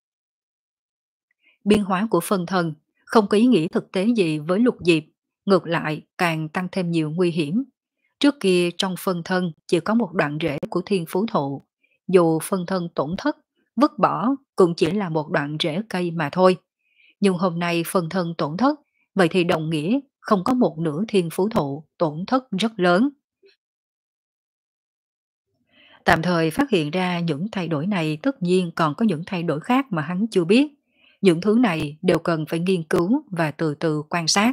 Biến hóa của phân thân không có ý nghĩa thực tế gì với Lục Diệp, ngược lại càng tăng thêm nhiều nguy hiểm. Trước kia trong phân thân chỉ có một đoạn rễ của thiên phú thụ, dù phân thân tổn thất, vứt bỏ cũng chỉ là một đoạn rễ cây mà thôi. Nhưng hôm nay phân thân tổn thất, vậy thì đồng nghĩa không có một nửa thiên phú thụ tổn thất rất lớn. Tạm thời phát hiện ra những thay đổi này, tất nhiên còn có những thay đổi khác mà hắn chưa biết. Những thứ này đều cần phải nghiên cứu và từ từ quan sát.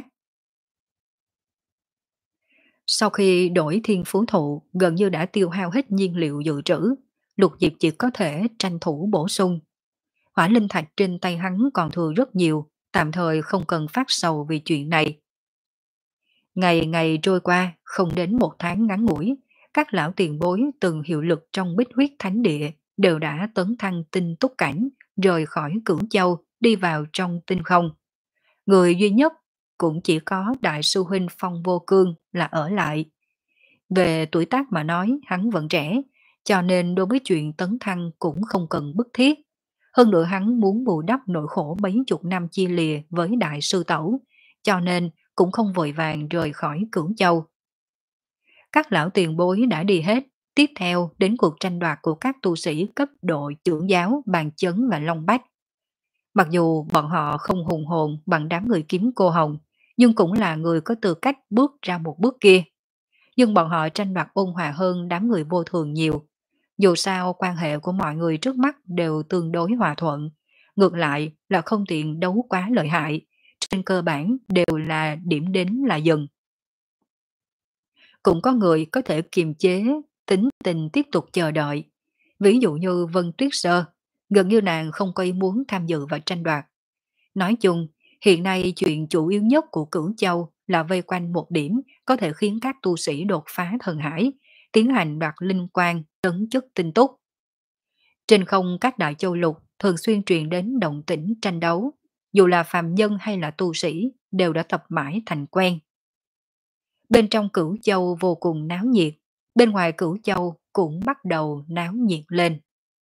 Sau khi đổi thiên phú thụ gần như đã tiêu hao hết nhiên liệu dự trữ, Lục Diệp chỉ có thể tranh thủ bổ sung. Hỏa linh thạch trên tay hắn còn thừa rất nhiều, tạm thời không cần phát sầu vì chuyện này. Ngày ngày trôi qua, không đến một tháng ngắn ngủi, các lão tiền bối từng hiệu lực trong Bích Huyết Thánh Địa đều đã tấn thăng tinh túc cảnh, rời khỏi Cửu Châu, đi vào trong tinh không. Người duy nhất cũng chỉ có đại sư huynh Phong Vô Cương là ở lại. Về tuổi tác mà nói hắn vẫn trẻ, cho nên đối với chuyện tấn thăng cũng không cần bức thiết. Hơn nữa hắn muốn bù đắp nỗi khổ mấy chục năm chia lìa với đại sư tẩu, cho nên cũng không vội vàng rời khỏi Cửu Châu. Các lão tiền bối đã đi hết, tiếp theo đến cuộc tranh đoạt của các tu sĩ cấp độ trưởng giáo, bàn chấn và long bách. Mặc dù bọn họ không hùng hồn bằng đám người kiếm cô hồng, nhưng cũng là người có tư cách bước ra một bước kia. Nhưng bọn họ tranh đoạt ôn hòa hơn đám người vô thường nhiều. Dù sao quan hệ của mọi người trước mắt đều tương đối hòa thuận, ngược lại là không tiện đấu quá lợi hại, trên cơ bản đều là điểm đến là dừng. Cũng có người có thể kiềm chế, tính tình tiếp tục chờ đợi. Ví dụ như Vân Tuyết Sơ, gần như nàng không có ý muốn tham dự vào tranh đoạt. Nói chung, hiện nay chuyện chủ yếu nhất của Cửu Châu là vây quanh một điểm có thể khiến các tu sĩ đột phá thần hải, tiến hành đoạt linh quan, tấn chức tinh túc. Trên không các đại châu lục thường xuyên truyền đến động tĩnh tranh đấu, dù là phàm nhân hay là tu sĩ, đều đã tập mãi thành quen. Bên trong Cửu Châu vô cùng náo nhiệt, bên ngoài Cửu Châu cũng bắt đầu náo nhiệt lên.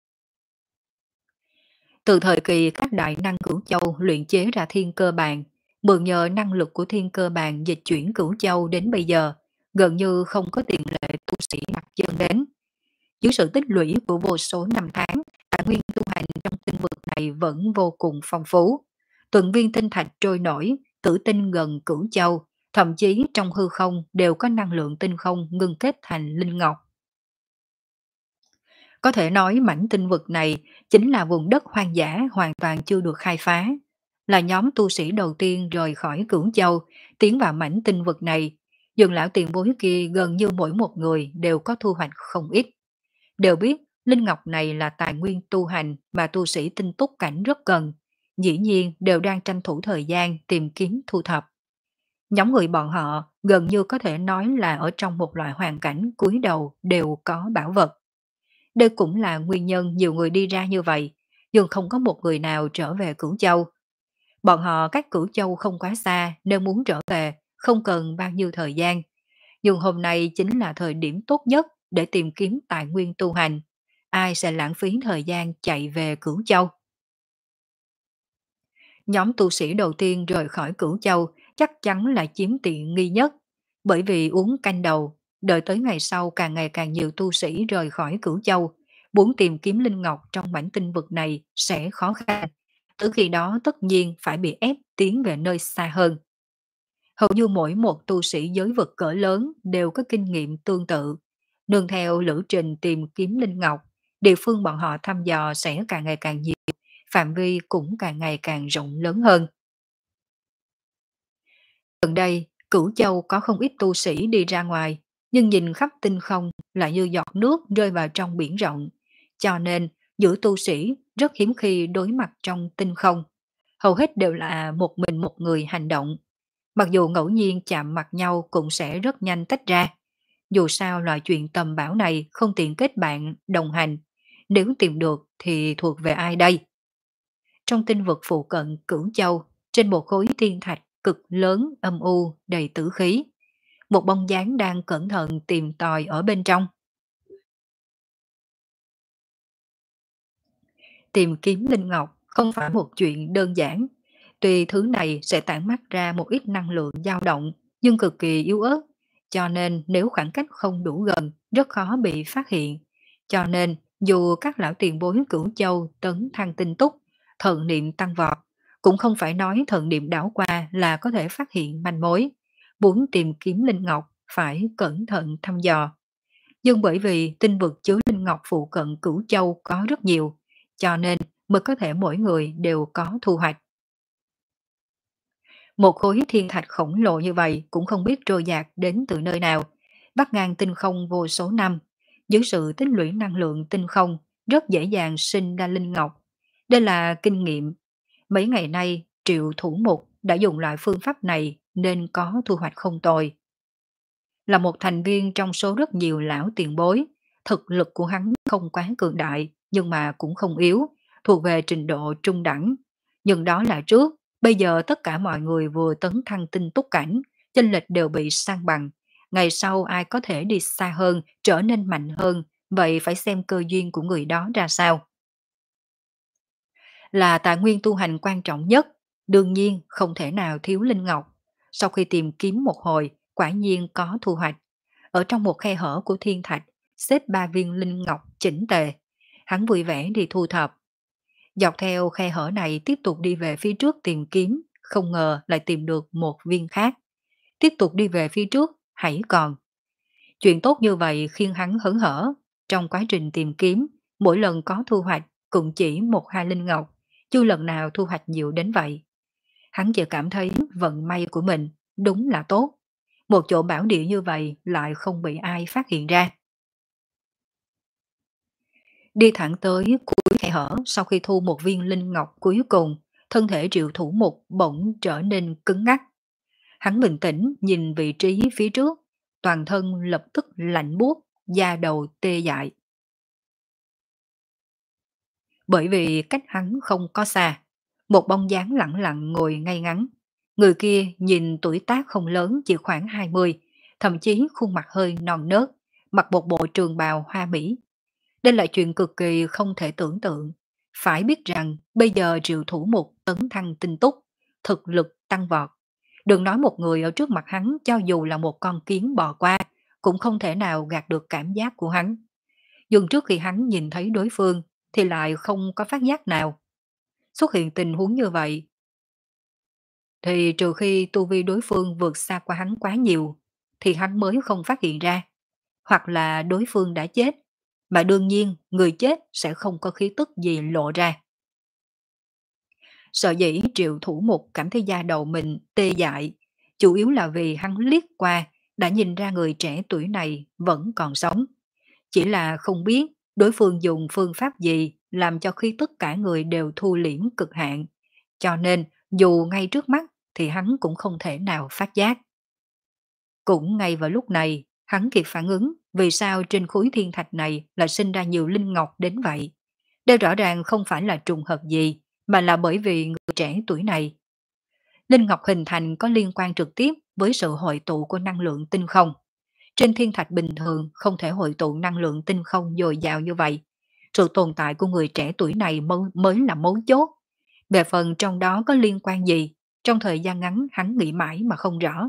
Từ thời kỳ các đại năng Cửu Châu luyện chế ra thiên cơ bàn, mượn nhờ năng lực của thiên cơ bàn dịch chuyển Cửu Châu đến bây giờ, gần như không có tiền lệ tu sĩ đặt chân đến. Dưới sự tích lũy của vô số năm tháng, tài nguyên tu hành trong tinh vực này vẫn vô cùng phong phú. Từng viên tinh thạch trôi nổi, tử tinh gần Cửu Châu, thậm chí trong hư không đều có năng lượng tinh không ngưng kết thành linh ngọc. Có thể nói mảnh tinh vực này chính là vùng đất hoang dã hoàn toàn chưa được khai phá. Là nhóm tu sĩ đầu tiên rời khỏi Cửu Châu, tiến vào mảnh tinh vực này. Dường lão tiền bối kia gần như mỗi một người đều có thu hoạch không ít. Đều biết linh ngọc này là tài nguyên tu hành mà tu sĩ tinh túc cảnh rất cần. Dĩ nhiên đều đang tranh thủ thời gian tìm kiếm thu thập. Nhóm người bọn họ gần như có thể nói là ở trong một loại hoàn cảnh cúi đầu đều có bảo vật. Đây cũng là nguyên nhân nhiều người đi ra như vậy, nhưng không có một người nào trở về Cửu Châu. Bọn họ cách Cửu Châu không quá xa nên muốn trở về, không cần bao nhiêu thời gian. Nhưng hôm nay chính là thời điểm tốt nhất để tìm kiếm tài nguyên tu hành. Ai sẽ lãng phí thời gian chạy về Cửu Châu? Nhóm tu sĩ đầu tiên rời khỏi Cửu Châu chắc chắn là chiếm tiện nghi nhất, bởi vì uống canh đầu, đợi tới ngày sau càng ngày càng nhiều tu sĩ rời khỏi Cửu Châu, muốn tìm kiếm linh ngọc trong mảnh tinh vực này sẽ khó khăn. Từ khi đó tất nhiên phải bị ép tiến về nơi xa hơn. Hầu như mỗi một tu sĩ giới vực cỡ lớn đều có kinh nghiệm tương tự. Nương theo lữ trình tìm kiếm linh ngọc, địa phương bọn họ thăm dò sẽ càng ngày càng nhiều, phạm vi cũng càng ngày càng rộng lớn hơn. Gần đây, Cửu Châu có không ít tu sĩ đi ra ngoài, nhưng nhìn khắp tinh không lại như giọt nước rơi vào trong biển rộng. Cho nên, giữa tu sĩ rất hiếm khi đối mặt trong tinh không. Hầu hết đều là một mình một người hành động. Mặc dù ngẫu nhiên chạm mặt nhau cũng sẽ rất nhanh tách ra. Dù sao loại chuyện tầm bảo này không tiện kết bạn, đồng hành. Nếu tìm được thì thuộc về ai đây? Trong tinh vực phụ cận Cửu Châu, trên một khối thiên thạch cực lớn âm u đầy tử khí, một bóng dáng đang cẩn thận tìm tòi ở bên trong. Tìm kiếm linh ngọc không phải một chuyện đơn giản. Tuy thứ này sẽ tản mát ra một ít năng lượng dao động, nhưng cực kỳ yếu ớt, cho nên nếu khoảng cách không đủ gần, rất khó bị phát hiện. Cho nên, dù các lão tiền bối Cửu Châu tấn thăng tinh túc, thần niệm tăng vọt, cũng không phải nói thần niệm đảo qua là có thể phát hiện manh mối. Muốn tìm kiếm linh ngọc phải cẩn thận thăm dò. Nhưng bởi vì tinh vực chứa linh ngọc phụ cận Cửu Châu có rất nhiều, cho nên mới có thể mỗi người đều có thu hoạch. Một khối thiên thạch khổng lồ như vậy cũng không biết trôi dạt đến từ nơi nào, bắt ngang tinh không vô số năm. Dưới sự tích lũy năng lượng tinh không, rất dễ dàng sinh ra linh ngọc. Đây là kinh nghiệm. Mấy ngày nay, Triệu Thủ Mục đã dùng loại phương pháp này nên có thu hoạch không tồi. Là một thành viên trong số rất nhiều lão tiền bối, thực lực của hắn không quá cường đại, nhưng mà cũng không yếu, thuộc về trình độ trung đẳng. Nhưng đó là trước, bây giờ tất cả mọi người vừa tấn thăng tinh túc cảnh, chênh lệch đều bị san bằng. Ngày sau ai có thể đi xa hơn, trở nên mạnh hơn, vậy phải xem cơ duyên của người đó ra sao. Là tài nguyên tu hành quan trọng nhất, đương nhiên không thể nào thiếu linh ngọc. Sau khi tìm kiếm một hồi, quả nhiên có thu hoạch. Ở trong một khe hở của thiên thạch, xếp ba viên linh ngọc chỉnh tề. Hắn vui vẻ đi thu thập. Dọc theo khe hở này tiếp tục đi về phía trước tìm kiếm, không ngờ lại tìm được một viên khác. Tiếp tục đi về phía trước, hãy còn. Chuyện tốt như vậy khiến hắn hớn hở. Trong quá trình tìm kiếm, mỗi lần có thu hoạch cũng chỉ một hai linh ngọc, chưa lần nào thu hoạch nhiều đến vậy. Hắn chỉ cảm thấy vận may của mình đúng là tốt. Một chỗ bảo địa như vậy lại không bị ai phát hiện ra. Đi thẳng tới cuối khe hở, sau khi thu một viên linh ngọc cuối cùng, thân thể Triệu Thủ Mục bỗng trở nên cứng ngắc. Hắn bình tĩnh nhìn vị trí phía trước, toàn thân lập tức lạnh buốt, da đầu tê dại. Bởi vì cách hắn không có xa, Một bóng dáng lẳng lặng ngồi ngay ngắn. Người kia nhìn tuổi tác không lớn, chỉ khoảng hai mươi, thậm chí khuôn mặt hơi non nớt, mặc một bộ trường bào hoa mỹ. Đây là chuyện cực kỳ không thể tưởng tượng. Phải biết rằng bây giờ Triệu Thủ Mục tấn thăng tinh túc, thực lực tăng vọt. Đừng nói một người ở trước mặt hắn, cho dù là một con kiến bò qua, cũng không thể nào gạt được cảm giác của hắn. Nhưng trước khi hắn nhìn thấy đối phương, thì lại không có phát giác nào. Xuất hiện tình huống như vậy, thì trừ khi tu vi đối phương vượt xa qua hắn quá nhiều, thì hắn mới không phát hiện ra. Hoặc là đối phương đã chết, mà đương nhiên người chết sẽ không có khí tức gì lộ ra. Sợ dĩ Triệu Thủ Mục cảm thấy da đầu mình tê dại, chủ yếu là vì hắn liếc qua đã nhìn ra người trẻ tuổi này vẫn còn sống. Chỉ là không biết đối phương dùng phương pháp gì làm cho khi tất cả người đều thu liễm cực hạn. Cho nên dù ngay trước mắt thì hắn cũng không thể nào phát giác. Cũng ngay vào lúc này, hắn kịp phản ứng vì sao trên khối thiên thạch này lại sinh ra nhiều linh ngọc đến vậy. Đây rõ ràng không phải là trùng hợp gì, mà là bởi vì người trẻ tuổi này. Linh ngọc hình thành có liên quan trực tiếp với sự hội tụ của năng lượng tinh không. Trên thiên thạch bình thường không thể hội tụ năng lượng tinh không dồi dào như vậy. Sự tồn tại của người trẻ tuổi này mới, mới là mấu chốt. Về phần trong đó có liên quan gì, trong thời gian ngắn hắn nghĩ mãi mà không rõ.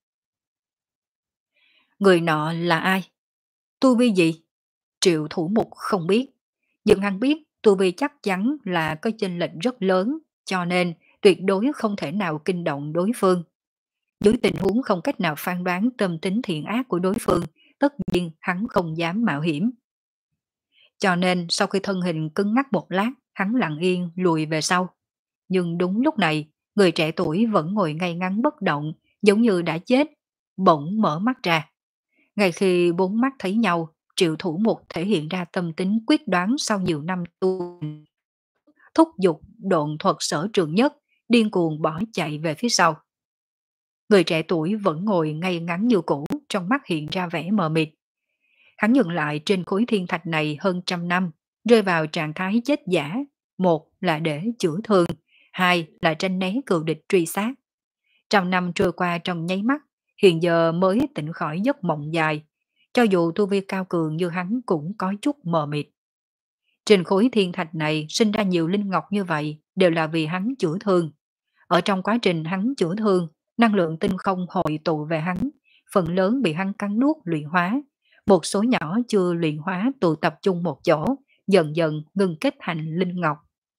Người nọ là ai? Tu vi gì? Triệu Thủ Mục không biết. Nhưng hắn biết tu vi chắc chắn là có chênh lệch rất lớn, cho nên tuyệt đối không thể nào kinh động đối phương. Dưới tình huống không cách nào phán đoán tâm tính thiện ác của đối phương, tất nhiên hắn không dám mạo hiểm. Cho nên sau khi thân hình cứng ngắc một lát, hắn lặng yên lùi về sau. Nhưng đúng lúc này, người trẻ tuổi vẫn ngồi ngay ngắn bất động, giống như đã chết, bỗng mở mắt ra. Ngay khi bốn mắt thấy nhau, Triệu Thủ Mục thể hiện ra tâm tính quyết đoán sau nhiều năm tu, thúc giục độn thuật sở trường nhất, điên cuồng bỏ chạy về phía sau. Người trẻ tuổi vẫn ngồi ngay ngắn như cũ, trong mắt hiện ra vẻ mờ mịt. Hắn dừng lại trên khối thiên thạch này hơn trăm năm, rơi vào trạng thái chết giả. Một là để chữa thương, hai là tranh né cừu địch truy sát. Trăm năm trôi qua trong nháy mắt, hiện giờ mới tỉnh khỏi giấc mộng dài. Cho dù tu vi cao cường như hắn cũng có chút mờ mịt. Trên khối thiên thạch này sinh ra nhiều linh ngọc như vậy đều là vì hắn chữa thương. Ở trong quá trình hắn chữa thương, năng lượng tinh không hội tụ về hắn, phần lớn bị hắn cắn nuốt luyện hóa. Một số nhỏ chưa luyện hóa tụ tập trung một chỗ, dần dần ngừng kết thành linh ngọc.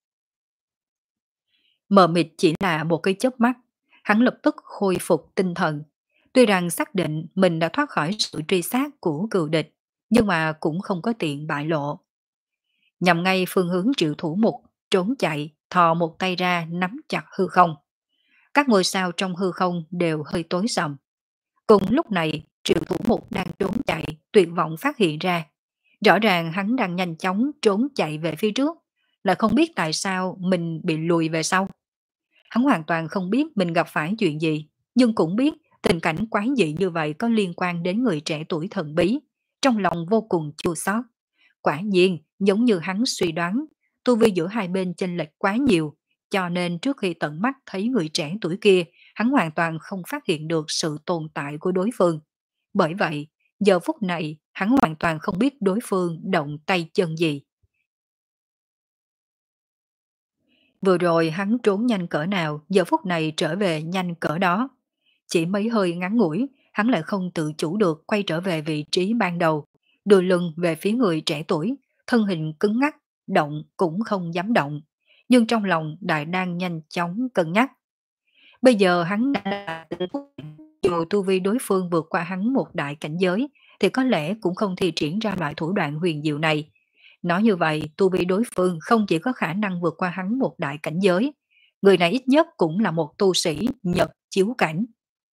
Mờ mịt chỉ là một cái chớp mắt, hắn lập tức khôi phục tinh thần. Tuy rằng xác định mình đã thoát khỏi sự truy sát của cừu địch, nhưng mà cũng không có tiện bại lộ. Nhằm ngay phương hướng Triệu Thủ Mục, trốn chạy, thò một tay ra nắm chặt hư không. Các ngôi sao trong hư không đều hơi tối sầm. Cùng lúc này, Triệu Thủ Mục đang trốn chạy, tuyệt vọng phát hiện ra. Rõ ràng hắn đang nhanh chóng trốn chạy về phía trước, là không biết tại sao mình bị lùi về sau. Hắn hoàn toàn không biết mình gặp phải chuyện gì, nhưng cũng biết tình cảnh quái dị như vậy có liên quan đến người trẻ tuổi thần bí. Trong lòng vô cùng chua xót. Quả nhiên, giống như hắn suy đoán, tu vi giữa hai bên chênh lệch quá nhiều, cho nên trước khi tận mắt thấy người trẻ tuổi kia, hắn hoàn toàn không phát hiện được sự tồn tại của đối phương. Bởi vậy, giờ phút này, hắn hoàn toàn không biết đối phương động tay chân gì. Vừa rồi hắn trốn nhanh cỡ nào, giờ phút này trở về nhanh cỡ đó. Chỉ mấy hơi ngắn ngủi, hắn lại không tự chủ được quay trở về vị trí ban đầu, đưa lưng về phía người trẻ tuổi, thân hình cứng ngắc, động cũng không dám động. Nhưng trong lòng đại đang nhanh chóng cân nhắc. Bây giờ hắn đã là tử phúc, dù tu vi đối phương vượt qua hắn một đại cảnh giới, thì có lẽ cũng không thi triển ra loại thủ đoạn huyền diệu này. Nói như vậy, tu vi đối phương không chỉ có khả năng vượt qua hắn một đại cảnh giới, người này ít nhất cũng là một tu sĩ nhật chiếu cảnh.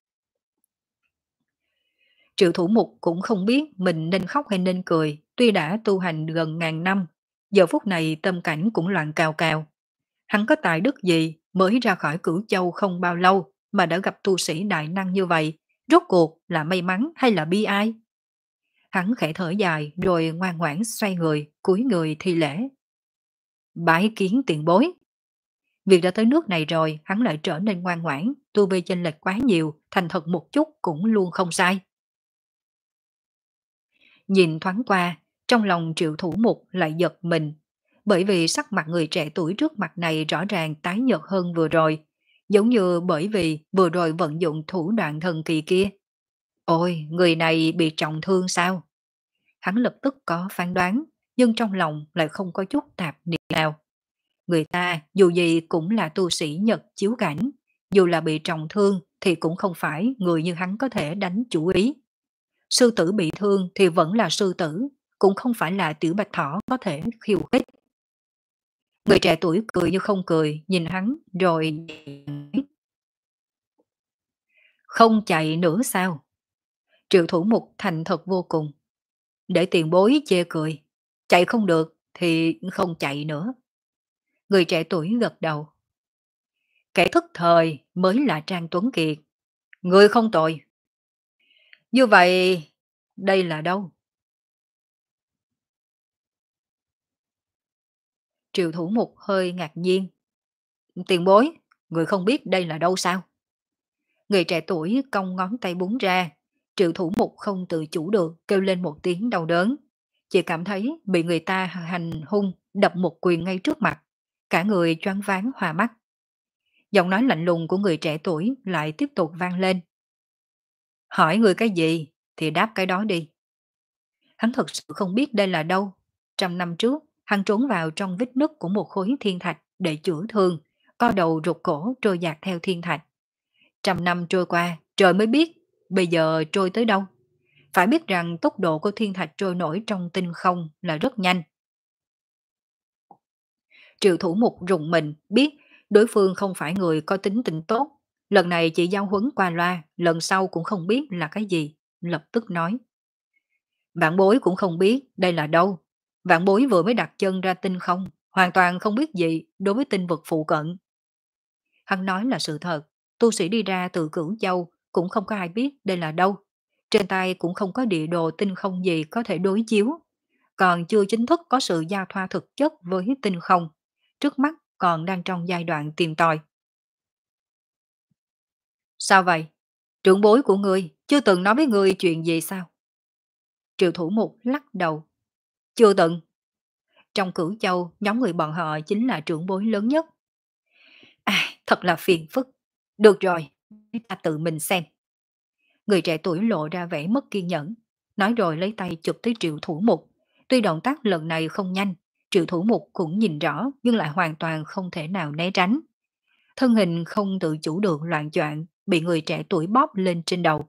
Triệu Thủ Mục cũng không biết mình nên khóc hay nên cười, tuy đã tu hành gần ngàn năm, giờ phút này tâm cảnh cũng loạn cào cào. Hắn có tài đức gì mới ra khỏi Cửu Châu không bao lâu mà đã gặp tu sĩ đại năng như vậy, rốt cuộc là may mắn hay là bi ai? Hắn khẽ thở dài rồi ngoan ngoãn xoay người, cúi người thi lễ. Bái kiến tiền bối. Việc đã tới nước này rồi, hắn lại trở nên ngoan ngoãn, tu vi chênh lệch quá nhiều, thành thật một chút cũng luôn không sai. Nhìn thoáng qua, trong lòng Triệu Thủ Mục lại giật mình, bởi vì sắc mặt người trẻ tuổi trước mặt này rõ ràng tái nhợt hơn vừa rồi, giống như bởi vì vừa rồi vận dụng thủ đoạn thần kỳ kia. Ôi, người này bị trọng thương sao? Hắn lập tức có phán đoán, nhưng trong lòng lại không có chút tạp niệm nào. Người ta dù gì cũng là tu sĩ Nhật chiếu cảnh, dù là bị trọng thương thì cũng không phải người như hắn có thể đánh chủ ý. Sư tử bị thương thì vẫn là sư tử, cũng không phải là tiểu bạch thỏ có thể khiêu khích. Người trẻ tuổi cười như không cười, nhìn hắn rồi không chạy nữa sao? Triệu Thủ Mục thành thật vô cùng, để tiền bối chê cười. Chạy không được thì không chạy nữa. Người trẻ tuổi gật đầu. Kẻ thức thời mới là Trang Tuấn Kiệt. Người không tội. Như vậy, đây là đâu? Triệu Thủ Mục hơi ngạc nhiên. Tiền bối, người không biết đây là đâu sao? Người trẻ tuổi cong ngón tay búng ra. Triệu Thủ Mục không tự chủ được kêu lên một tiếng đau đớn. Chỉ cảm thấy bị người ta hành hung đập một quyền ngay trước mặt. Cả người choáng váng hoa mắt. Giọng nói lạnh lùng của người trẻ tuổi lại tiếp tục vang lên. Hỏi người cái gì thì đáp cái đó đi. Hắn thật sự không biết đây là đâu. Trăm năm trước, hắn trốn vào trong vết nứt của một khối thiên thạch để chữa thương, co đầu rụt cổ trôi dạt theo thiên thạch. Trăm năm trôi qua, trời mới biết, bây giờ trôi tới đâu. Phải biết rằng tốc độ của thiên thạch trôi nổi trong tinh không là rất nhanh. Triệu Thủ Mục rùng mình, biết đối phương không phải người có tính tình tốt. Lần này chỉ giao huấn qua loa, lần sau cũng không biết là cái gì. Lập tức nói. Vạn bối cũng không biết đây là đâu. Vạn bối vừa mới đặt chân ra tinh không, hoàn toàn không biết gì đối với tinh vực phụ cận. Hắn nói là sự thật, tu sĩ đi ra từ Cửu Châu cũng không có ai biết đây là đâu. Trên tay cũng không có địa đồ tinh không gì có thể đối chiếu, còn chưa chính thức có sự giao thoa thực chất với tinh không. Trước mắt còn đang trong giai đoạn tìm tòi. Sao vậy? Trưởng bối của ngươi chưa từng nói với ngươi chuyện gì sao? Triệu Thủ Mục lắc đầu. Chưa từng. Trong Cửu Châu, nhóm người bọn họ chính là trưởng bối lớn nhất. À, thật là phiền phức. Được rồi, ta tự mình xem. Người trẻ tuổi lộ ra vẻ mất kiên nhẫn, nói rồi lấy tay chụp tới Triệu Thủ Mục. Tuy động tác lần này không nhanh, Triệu Thủ Mục cũng nhìn rõ nhưng lại hoàn toàn không thể nào né tránh. Thân hình không tự chủ được loạn choạng, bị người trẻ tuổi bóp lên trên đầu.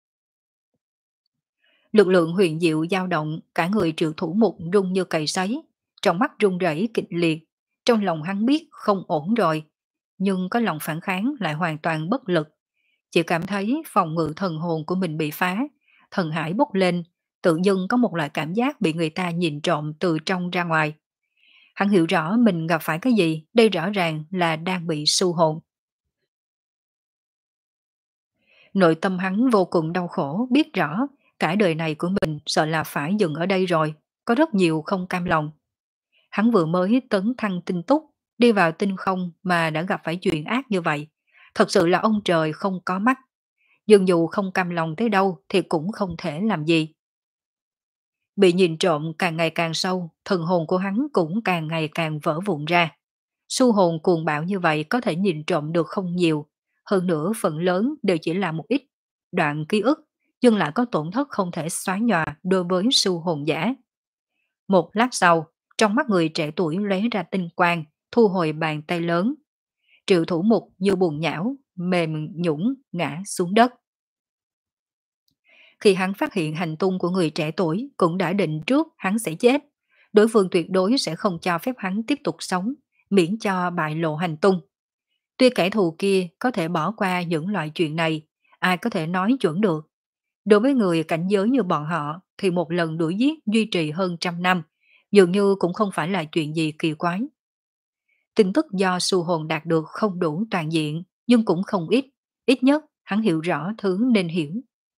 Lực lượng huyền diệu dao động, cả người Triệu Thủ Mục rung như cầy sấy, trong mắt rung rẩy kịch liệt. Trong lòng hắn biết không ổn rồi, nhưng có lòng phản kháng lại hoàn toàn bất lực. Chỉ cảm thấy phòng ngự thần hồn của mình bị phá, thần hải bốc lên, tự dưng có một loại cảm giác bị người ta nhìn trộm từ trong ra ngoài. Hắn hiểu rõ mình gặp phải cái gì, đây rõ ràng là đang bị su hồn. Nội tâm hắn vô cùng đau khổ, biết rõ cả đời này của mình sợ là phải dừng ở đây rồi, có rất nhiều không cam lòng. Hắn vừa mới tấn thăng tinh túc, đi vào tinh không mà đã gặp phải chuyện ác như vậy. Thật sự là ông trời không có mắt. Nhưng dù không cam lòng tới đâu thì cũng không thể làm gì. Bị nhìn trộm càng ngày càng sâu, thần hồn của hắn cũng càng ngày càng vỡ vụn ra. Su hồn cuồng bạo như vậy có thể nhìn trộm được không nhiều, hơn nữa phần lớn đều chỉ là một ít đoạn ký ức, nhưng lại có tổn thất không thể xóa nhòa đối với su hồn giả. Một lát sau, trong mắt người trẻ tuổi lóe ra tinh quang, thu hồi bàn tay lớn. Triệu Thủ Mục như buồn nhão, mềm nhũng ngã xuống đất. Khi hắn phát hiện hành tung của người trẻ tuổi cũng đã định trước hắn sẽ chết. Đối phương tuyệt đối sẽ không cho phép hắn tiếp tục sống, miễn cho bại lộ hành tung. Tuy kẻ thù kia có thể bỏ qua những loại chuyện này, ai có thể nói chuẩn được. Đối với người cảnh giới như bọn họ thì một lần đuổi giết duy trì hơn trăm năm, dường như cũng không phải là chuyện gì kỳ quái. Tin tức do su hồn đạt được không đủ toàn diện, nhưng cũng không ít. Ít nhất hắn hiểu rõ thứ nên hiểu.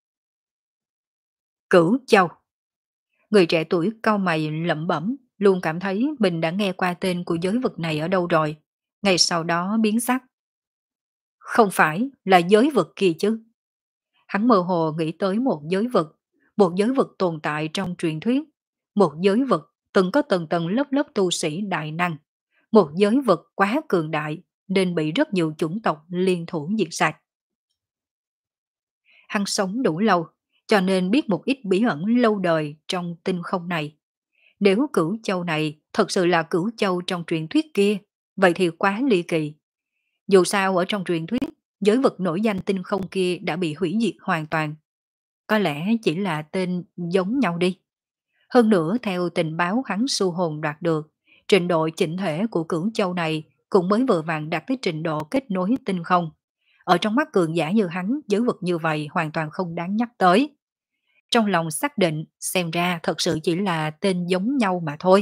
Cửu Châu. Người trẻ tuổi cau mày lẩm bẩm, luôn cảm thấy mình đã nghe qua tên của giới vực này ở đâu rồi. ngay sau đó biến sắc. Không phải là giới vực kia chứ? Hắn mơ hồ nghĩ tới một giới vực, một giới vực tồn tại trong truyền thuyết, một giới vực từng có tầng tầng lớp lớp tu sĩ đại năng, một giới vực quá cường đại nên bị rất nhiều chủng tộc liên thủ diệt sạch. Hắn sống đủ lâu, cho nên biết một ít bí ẩn lâu đời trong tinh không này. Nếu cửu châu này thật sự là cửu châu trong truyền thuyết kia, vậy thì quá ly kỳ. Dù sao ở trong truyền thuyết, giới vực nổi danh tinh không kia đã bị hủy diệt hoàn toàn. Có lẽ chỉ là tên giống nhau đi. Hơn nữa theo tình báo hắn su hồn đoạt được, trình độ chỉnh thể của cửu châu này cũng mới vừa vặn đạt tới trình độ kết nối tinh không. Ở trong mắt cường giả như hắn, giới vực như vậy hoàn toàn không đáng nhắc tới. Trong lòng xác định, xem ra thật sự chỉ là tên giống nhau mà thôi.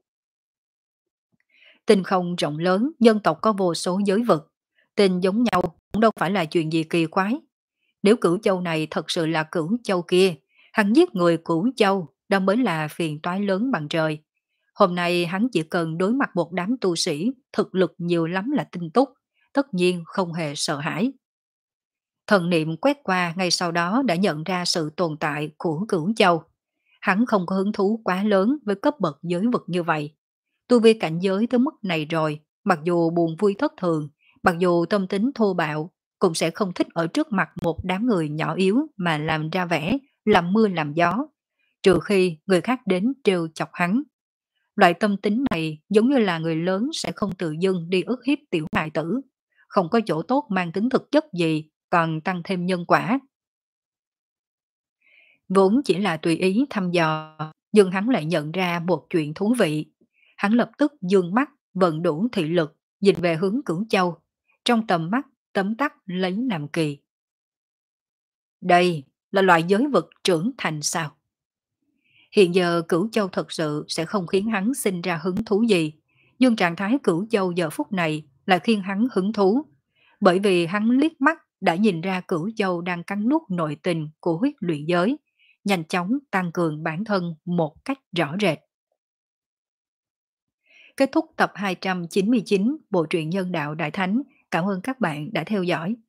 Tinh không rộng lớn, dân tộc có vô số giới vực. Tên giống nhau cũng đâu phải là chuyện gì kỳ quái. Nếu cửu châu này thật sự là cửu châu kia, hắn giết người cửu châu, đó mới là phiền toái lớn bằng trời. Hôm nay hắn chỉ cần đối mặt một đám tu sĩ, thực lực nhiều lắm là tinh túc, tất nhiên không hề sợ hãi. Thần niệm quét qua ngay sau đó đã nhận ra sự tồn tại của cửu châu. Hắn không có hứng thú quá lớn với cấp bậc giới vực như vậy. Tu vi cảnh giới tới mức này rồi, mặc dù buồn vui thất thường, mặc dù tâm tính thô bạo, cũng sẽ không thích ở trước mặt một đám người nhỏ yếu mà làm ra vẻ, làm mưa làm gió, trừ khi người khác đến trêu chọc hắn. Loại tâm tính này giống như là người lớn sẽ không tự dưng đi ức hiếp tiểu hài tử, không có chỗ tốt mang tính thực chất gì, còn tăng thêm nhân quả. Vốn chỉ là tùy ý thăm dò, nhưng hắn lại nhận ra một chuyện thú vị. Hắn lập tức dương mắt, vận đủ thị lực, nhìn về hướng Cửu Châu. Trong tầm mắt, tấm tắc lấy làm kỳ. Đây là loại giới vực trưởng thành sao? Hiện giờ Cửu Châu thật sự sẽ không khiến hắn sinh ra hứng thú gì. Nhưng trạng thái Cửu Châu giờ phút này lại khiến hắn hứng thú. Bởi vì hắn liếc mắt đã nhìn ra Cửu Châu đang cắn nuốt nội tình của huyết luyện giới, nhanh chóng tăng cường bản thân một cách rõ rệt. Kết thúc tập hai trăm chín mươi chín Bộ truyện Nhân đạo Đại Thánh. Cảm ơn các bạn đã theo dõi.